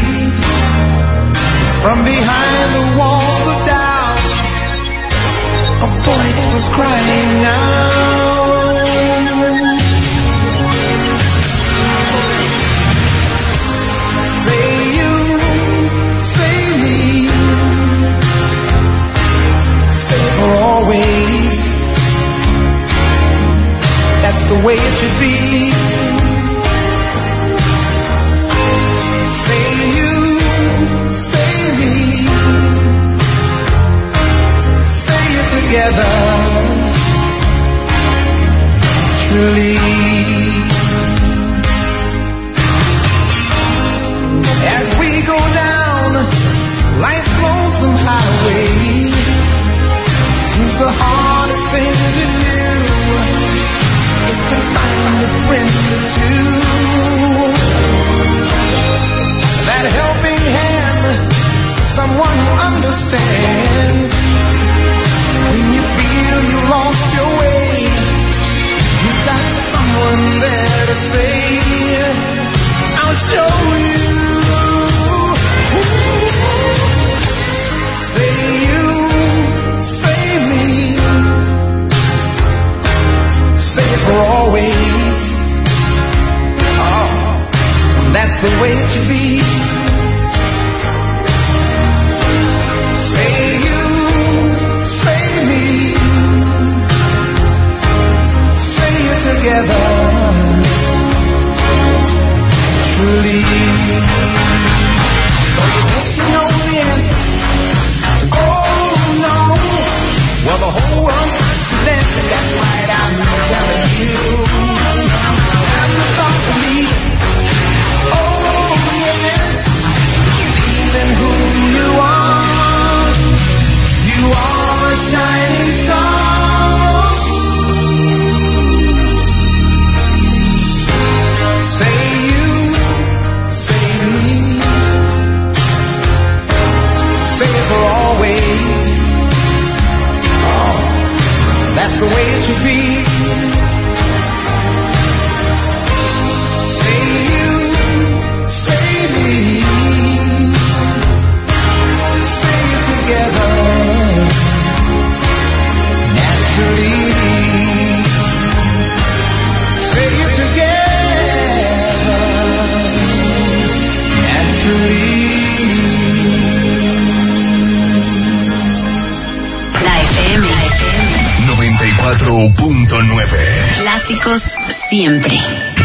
Speaker 2: from behind the walls of doubt. A voice was crying out. Say you, say me, say for always. That's the way it should be. Say you, say me, say it together, truly. As we go down life's lonesome highway, seems the hardest thing to do is to find a friend or two. That helping hand, someone who understands. When you feel you lost your way, you got someone there to say, I'll show you. Say you, say me, say it for always. Oh, that's the way it should be. Say you, say me, say it together, truly. Don't you know the answer? Oh no. Well, the whole world is dancing, that's right, I'm telling you. Have the thought for me. Oh yeah. Believe in who you are. You are a shining star. Say you, say me, say it for always. Oh, that's the way it should be. Say you, say me, say it together, naturally. Say it together, naturally.
Speaker 3: La F M.
Speaker 4: noventa y cuatro punto nueve.
Speaker 3: Clásicos siempre.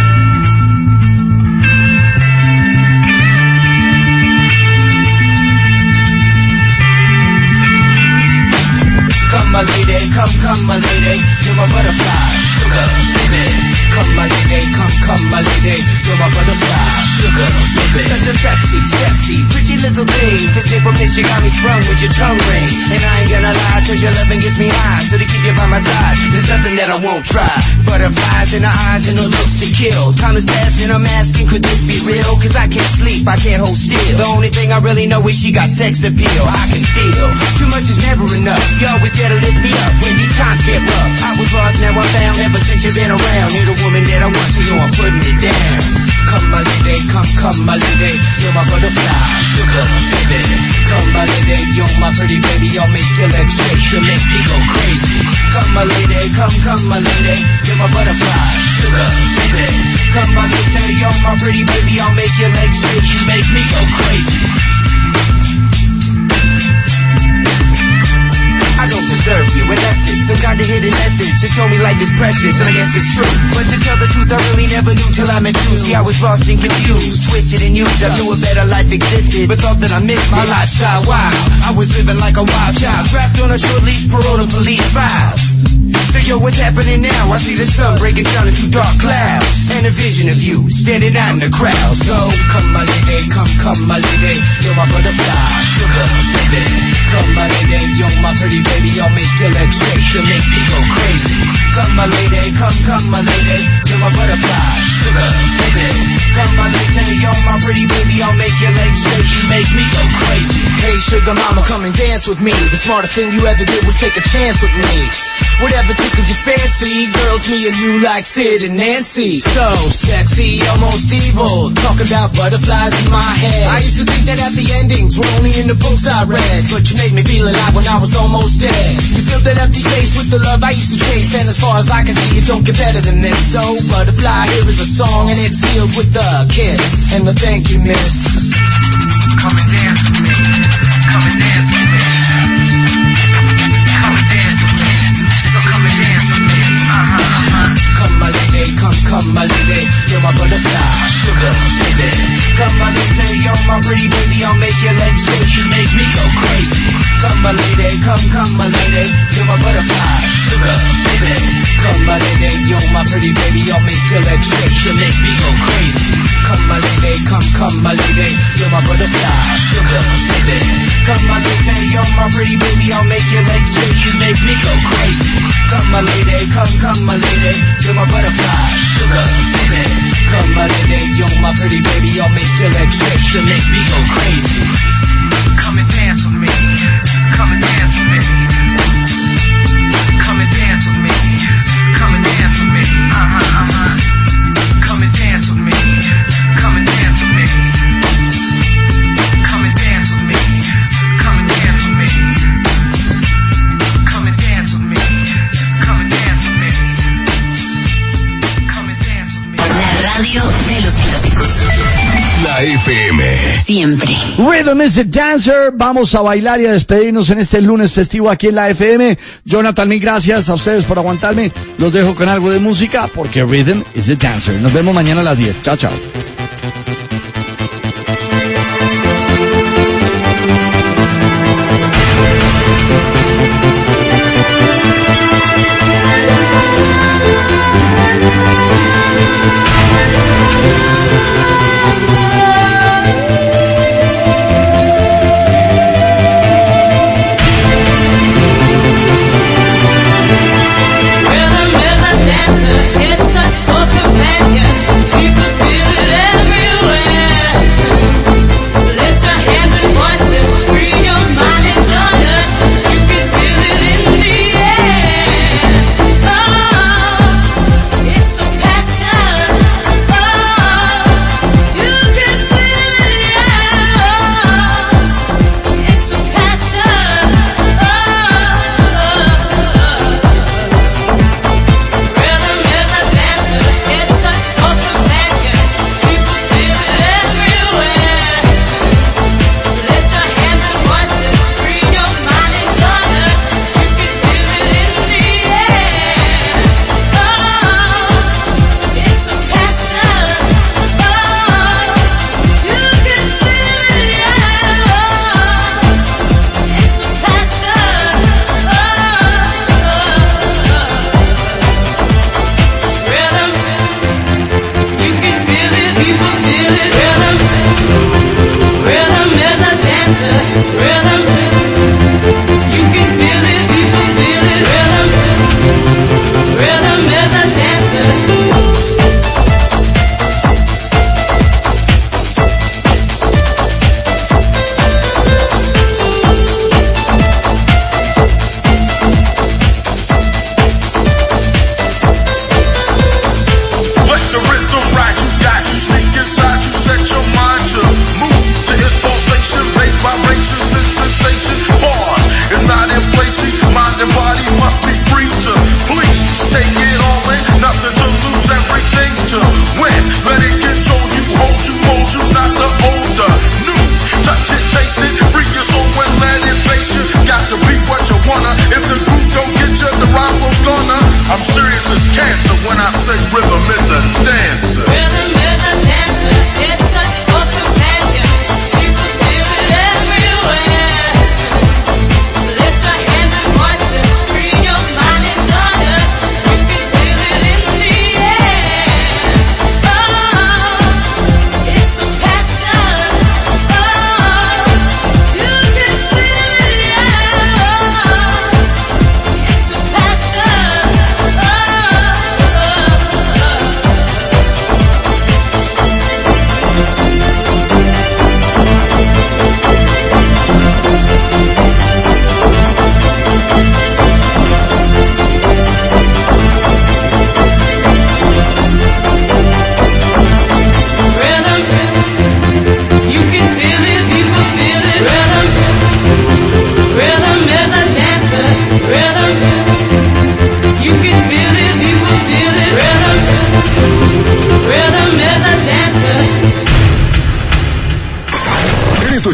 Speaker 18: Come my lady, come, come my lady, you're my butterfly, sugar, baby. Come my lady, come, come my lady, you're my butterfly, sugar, baby. Such a sexy, sexy, pretty little thing. Physical from this, you got me sprung with your tongue ring. And I ain't gonna lie, cause your loving gets me high. So to keep you by my side, there's nothing that I won't try. Butterflies in her eyes and her looks to kill. Time is passing, I'm asking, could this be real? Cause I can't sleep, I can't hold still. The only thing I really know is she got sex appeal. I can feel, too much is never enough. You always gotta lift me up when these times get rough. I was lost, now I'm found, ever since you've been around. You're the woman that I want, so you know I'm putting it down. Come my lady, come, come my lady, you're my butterfly, sugar, baby. Come my lady, you're my pretty baby, I'll make your legs shake, you make me go crazy. Come my lady, come, come my lady, you're my butterfly, sugar, baby. Come my lady, you're my pretty baby, I'll make your legs shake, you make me go crazy. I don't deserve you, and that's it. Some kind of hidden essence to show me life is precious, and I guess it's true. But to tell the truth, I really never knew till I met you. See, I was lost and confused, twisted and used. I knew a better life existed, but thought that I missed my lifestyle. Wow, I was living like a wild child, trapped on a short leash, paroled to police files. So yo, what's happening now? I see the sun breaking down into dark clouds, and a vision of you standing out in the crowd. So come my lady, come, come my lady, you're my butterfly, sugar, baby. Come my lady, you're my pretty baby, I'll make your legs shake, you'll make me go crazy. Come my lady, come, come my lady, you're my butterfly, sugar, baby. Come my lady, you're my pretty baby, I'll make your legs shake, you make me go crazy. Hey sugar mama, come and dance with me. The smartest thing you ever did was take a chance with me. Whatever tickles your fancy, girls, me and you like Sid and Nancy. So sexy, almost evil, talk about butterflies in my head. I used to think that happy endings were only in the books I read, but you made me feel alive when I was almost dead. You filled that empty space with the love I used to chase, and as far as I can see, it don't get better than this. So butterfly, here is a song, and it's sealed with a kiss and a thank you, miss. Come and dance with me, come and dance with me, come and dance with me, so come and dance with me, uh-huh, uh-huh. Come my lady, come, come my lady, you're my butterfly, sugar, baby. Come my lady, you're my pretty baby, I'll make your legs shake, you make me go crazy. Come my lady, come, come my lady, you're my butterfly, sugar, baby. Come my lady, you're my pretty baby, I'll make your legs shake, you make me go crazy. Come my lady, come, come my lady, you're my butterfly, sugar, baby. Come my lady, you're my pretty baby, I'll make your legs shake, you make me go crazy. Come my lady, come, come my lady, you're my butterfly, sugar, baby. Come my lady, you're my pretty baby, I'll make your legs shake, you make me go crazy. Come and dance with me, come and dance with me, come and dance with me, come and dance with me, uh-huh, uh-huh. Come and dance with me, come and dance with me, come and dance with me, come and dance with me, come and dance with me, come and dance with me, come and dance with me.
Speaker 3: La radio de los clásicos.
Speaker 4: La F M.
Speaker 3: Siempre.
Speaker 1: Rhythm is a Dancer. Vamos a bailar y a despedirnos en este lunes festivo aquí en la F M. Jonathan, mil gracias a ustedes por aguantarme. Los dejo con algo de música porque Rhythm is a Dancer. Nos vemos mañana a las diez. Chao, chao.
Speaker 6: It's such close companion, you can feel it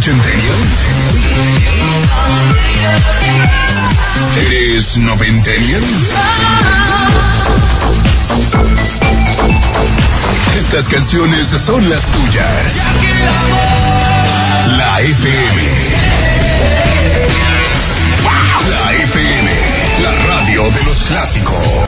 Speaker 4: ochentennial? ¿Eres noventennial? Estas canciones son las tuyas. La F M. La F M, la radio de los clásicos.